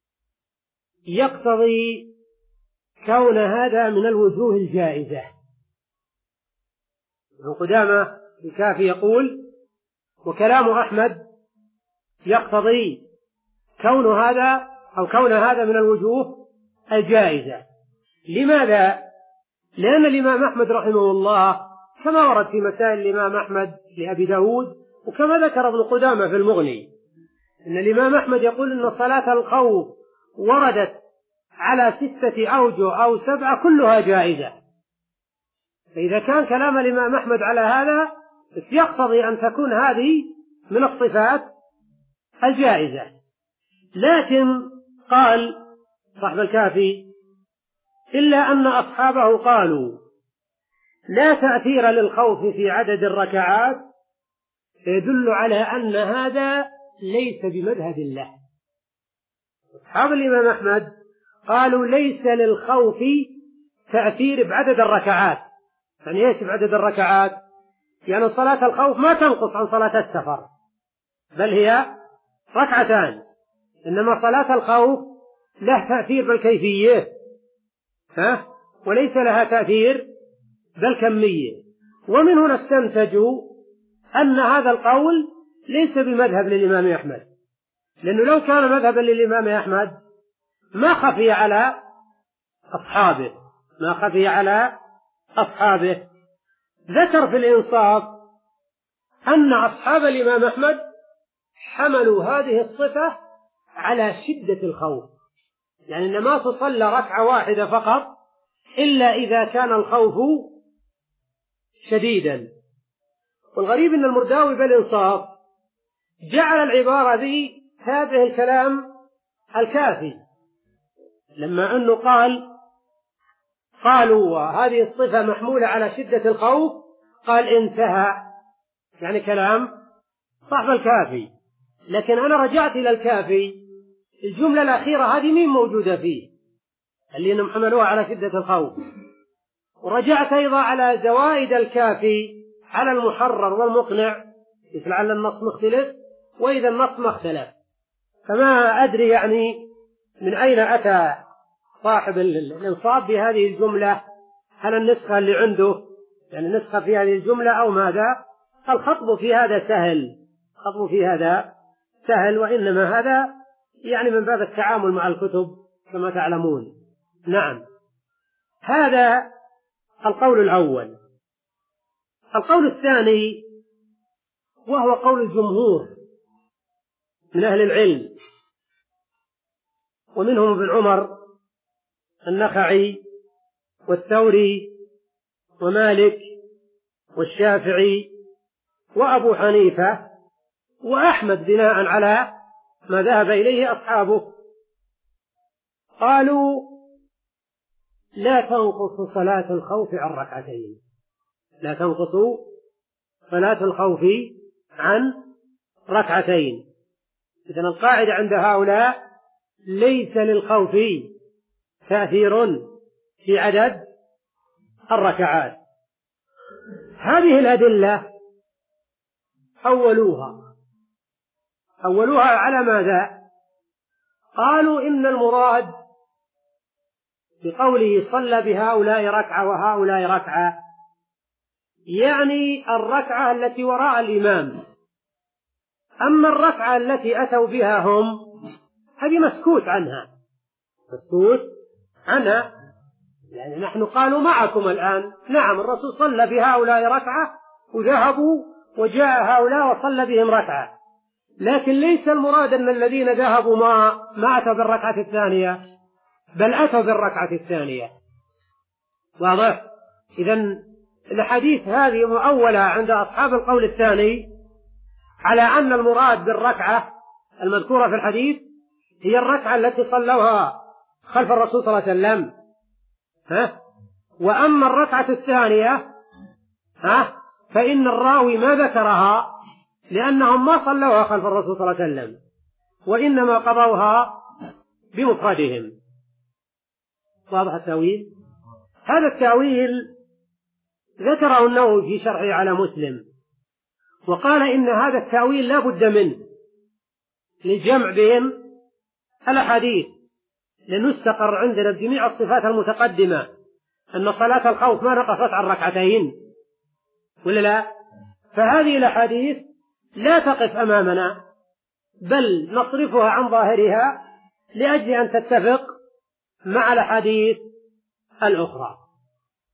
Speaker 1: يقتضي كون هذا من الوجوه الجائزة. ابن قدامة في الكافي يقول: وكلام أحمد يقتضي كون هذا أو كون هذا من الوجوه الجائزة. لماذا؟ لأن الإمام أحمد رحمه الله كما ورد في مسائل الإمام أحمد لأبي داود وكما ذكر ابن قدامة في المغني أن الإمام أحمد يقول أن صلاة الخوف وردت على ستة أوجه أو سبعة كلها جائزة. فإذا كان كلام الإمام أحمد على هذا يقتضي أن تكون هذه من الصفات الجائزة. لكن قال صاحب الكافي إلا أن أصحابه قالوا لا تأثير للخوف في عدد الركعات يدل على أن هذا ليس بمذهب الله. أصحاب الإمام أحمد قالوا ليس للخوف تأثير بعدد الركعات. يعني ايش بعدد الركعات؟ يعني صلاة الخوف ما تنقص عن صلاة السفر بل هي ركعتان، إنما صلاة الخوف له تأثير بالكيفية ها؟ وليس لها تأثير بالكمية. ومن هنا استنتجوا أن هذا القول ليس بمذهب للإمام أحمد، لأنه لو كان مذهبا للإمام أحمد ما خفي على أصحابه ما خفي على أصحابه. ذكر في الإنصاف أن أصحاب الإمام أحمد حملوا هذه الصفة على شدة الخوف، يعني أن ما تصلى ركعة واحدة فقط إلا إذا كان الخوف شديدا. والغريب أن المرداوي بالإنصاف جعل العبارة ذي هذه الكلام الكافي، لما أنه قال قالوا هذه الصفة محمولة على شدة الخوف، قال انتهى، يعني كلام صاحب الكافي. لكن أنا رجعت إلى الكافي، الجملة الأخيرة هذه مين موجودة فيه اللي إنهم حملوها على شدة الخوف، ورجعت أيضا على زوائد الكافي على المحرر والمقنع، لعل النص مختلف وإذا النص ما اختلف. فما أدري يعني من أين أتى صاحب الإنصاف بهذه الجملة، هل النسخة اللي عنده يعني نسخة في هذه الجملة أو ماذا؟ الخطب في هذا سهل الخطب في هذا سهل وإنما هذا يعني من باب التعامل مع الكتب كما تعلمون. نعم، هذا القول الأول. القول الثاني وهو قول الجمهور من أهل العلم، ومنهم ابن عمر النخعي والثوري ومالك والشافعي وأبو حنيفة وأحمد بناء على ما ذهب إليه أصحابه. قالوا لا تنقص صلاة الخوف عن ركعتين لا تنقص صلاة الخوف عن ركعتين. إذن القاعدة عند هؤلاء ليس للخوف تأثير في عدد الركعات. هذه الأدلة أولوها أولوها على ماذا؟ قالوا إن المراد بقوله صلى بهؤلاء ركعة وهؤلاء ركعة يعني الركعة التي وراء الإمام، أما الركعة التي أتوا بها هم هذه مسكوت عنها مسكوت عنها يعني نحن قالوا معكم الآن نعم الرسول صلى بهؤلاء ركعة وذهبوا وجاء هؤلاء وصلى بهم ركعة، لكن ليس المراد أن الذين ذهبوا ما, ما أتوا بالركعة الثانية بل أتوا بالركعة الثانية. واضح؟ إذن الحديث هذه مؤولة عند أصحاب القول الثاني على أن المراد بالركعة المذكورة في الحديث هي الركعة التي صلوها خلف الرسول صلى الله عليه وسلم ها؟ وأما الركعة الثانية ها؟ فإن الراوي ما ذكرها لأنهم ما صلوها خلف الرسول صلى الله عليه وسلم وإنما قضوها بمفردهم. واضح التأويل؟ هذا التأويل ذكره النووي في شرحه على مسلم، وقال إن هذا التأويل لا بد منه للجمع بين الأحاديث، لأنه استقر عندنا بجميع الصفات المتقدمة أن صلاة الخوف ما نقصت عن ركعتين ولا لا؟ فهذه الأحاديث لا تقف أمامنا بل نصرفها عن ظاهرها لأجل أن تتفق مع الأحاديث الأخرى.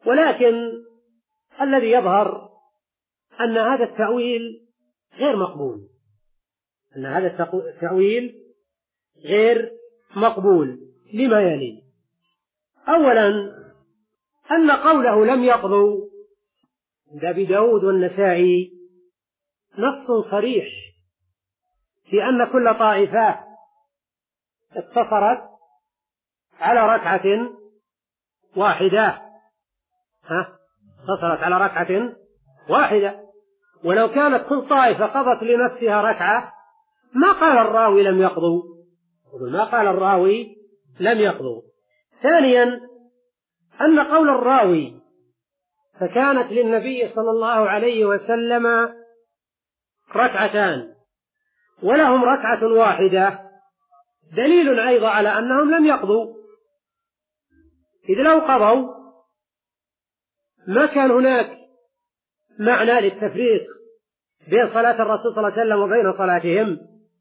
Speaker 1: ولكن الذي يظهر أن هذا التأويل غير مقبول، أن هذا التأويل غير مقبول لما يلي. أولا أن قوله لم يقضوا عند أبي داود والنسائي نص صريح في أن كل طائفة اقتصرت على ركعة واحدة، ها اقتصرت على ركعة واحدة، ولو كانت كل طائفة قضت لنفسها ركعة ما قال الراوي لم يقضوا، ما قال الراوي لم يقضوا. ثانيا أن قول الراوي فكانت للنبي صلى الله عليه وسلم ركعتان ولهم ركعة واحدة دليل أيضا على أنهم لم يقضوا، إذ لو قضوا ما كان هناك معنى للتفريق بين صلاة الرسول صلى الله عليه وسلم وبين صلاتهم.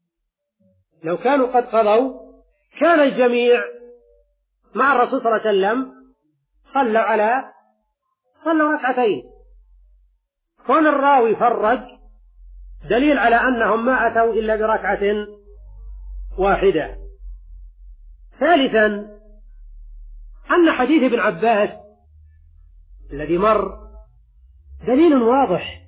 Speaker 1: لو كانوا قد قضوا كان الجميع مع الرسول صلى الله عليه وسلم صلوا على صلوا ركعتين. كون الراوي فرج دليل على أنهم ما أتوا إلا بركعة واحدة. ثالثا أن حديث ابن عباس الذي مر دليل واضح،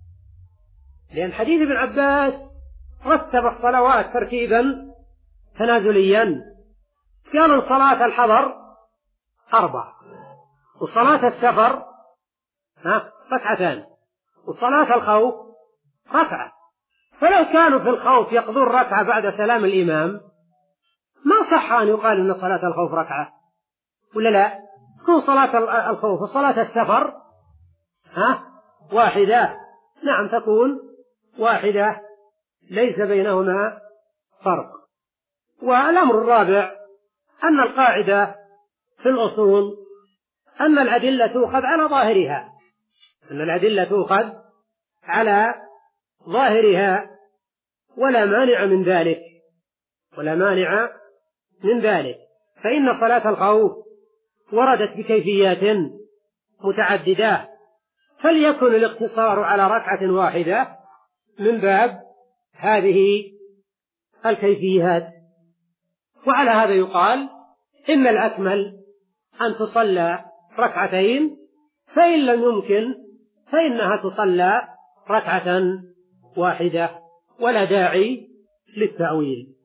Speaker 1: لأن حديث ابن عباس رتب الصلوات ترتيبا تنازليا، كان صلاة الحضر أربع، وصلاة السفر ها ركعتان، وصلاة الخوف ركعة. فلو كانوا في الخوف يقضون ركعة بعد سلام الإمام ما صح أن يقال أن صلاة الخوف ركعة، ولا لا؟ تكون صلاة الخوف وصلاة السفر ها واحدة، نعم تكون واحدة ليس بينهما فرق. والأمر الرابع أن القاعدة في الأصول أن الأدلة تؤخذ على ظاهرها، أن الأدلة تؤخذ على ظاهرها ولا مانع من ذلك، ولا مانع من ذلك. فإن صلاة الخوف وردت بكيفيات متعددة، فليكن الاقتصار على ركعة واحدة من باب هذه الكيفيات. وعلى هذا يقال إن الأكمل أن تصلى ركعتين، فإن لم يمكن فإنها تصلى ركعة واحدة ولا داعي للتأويل.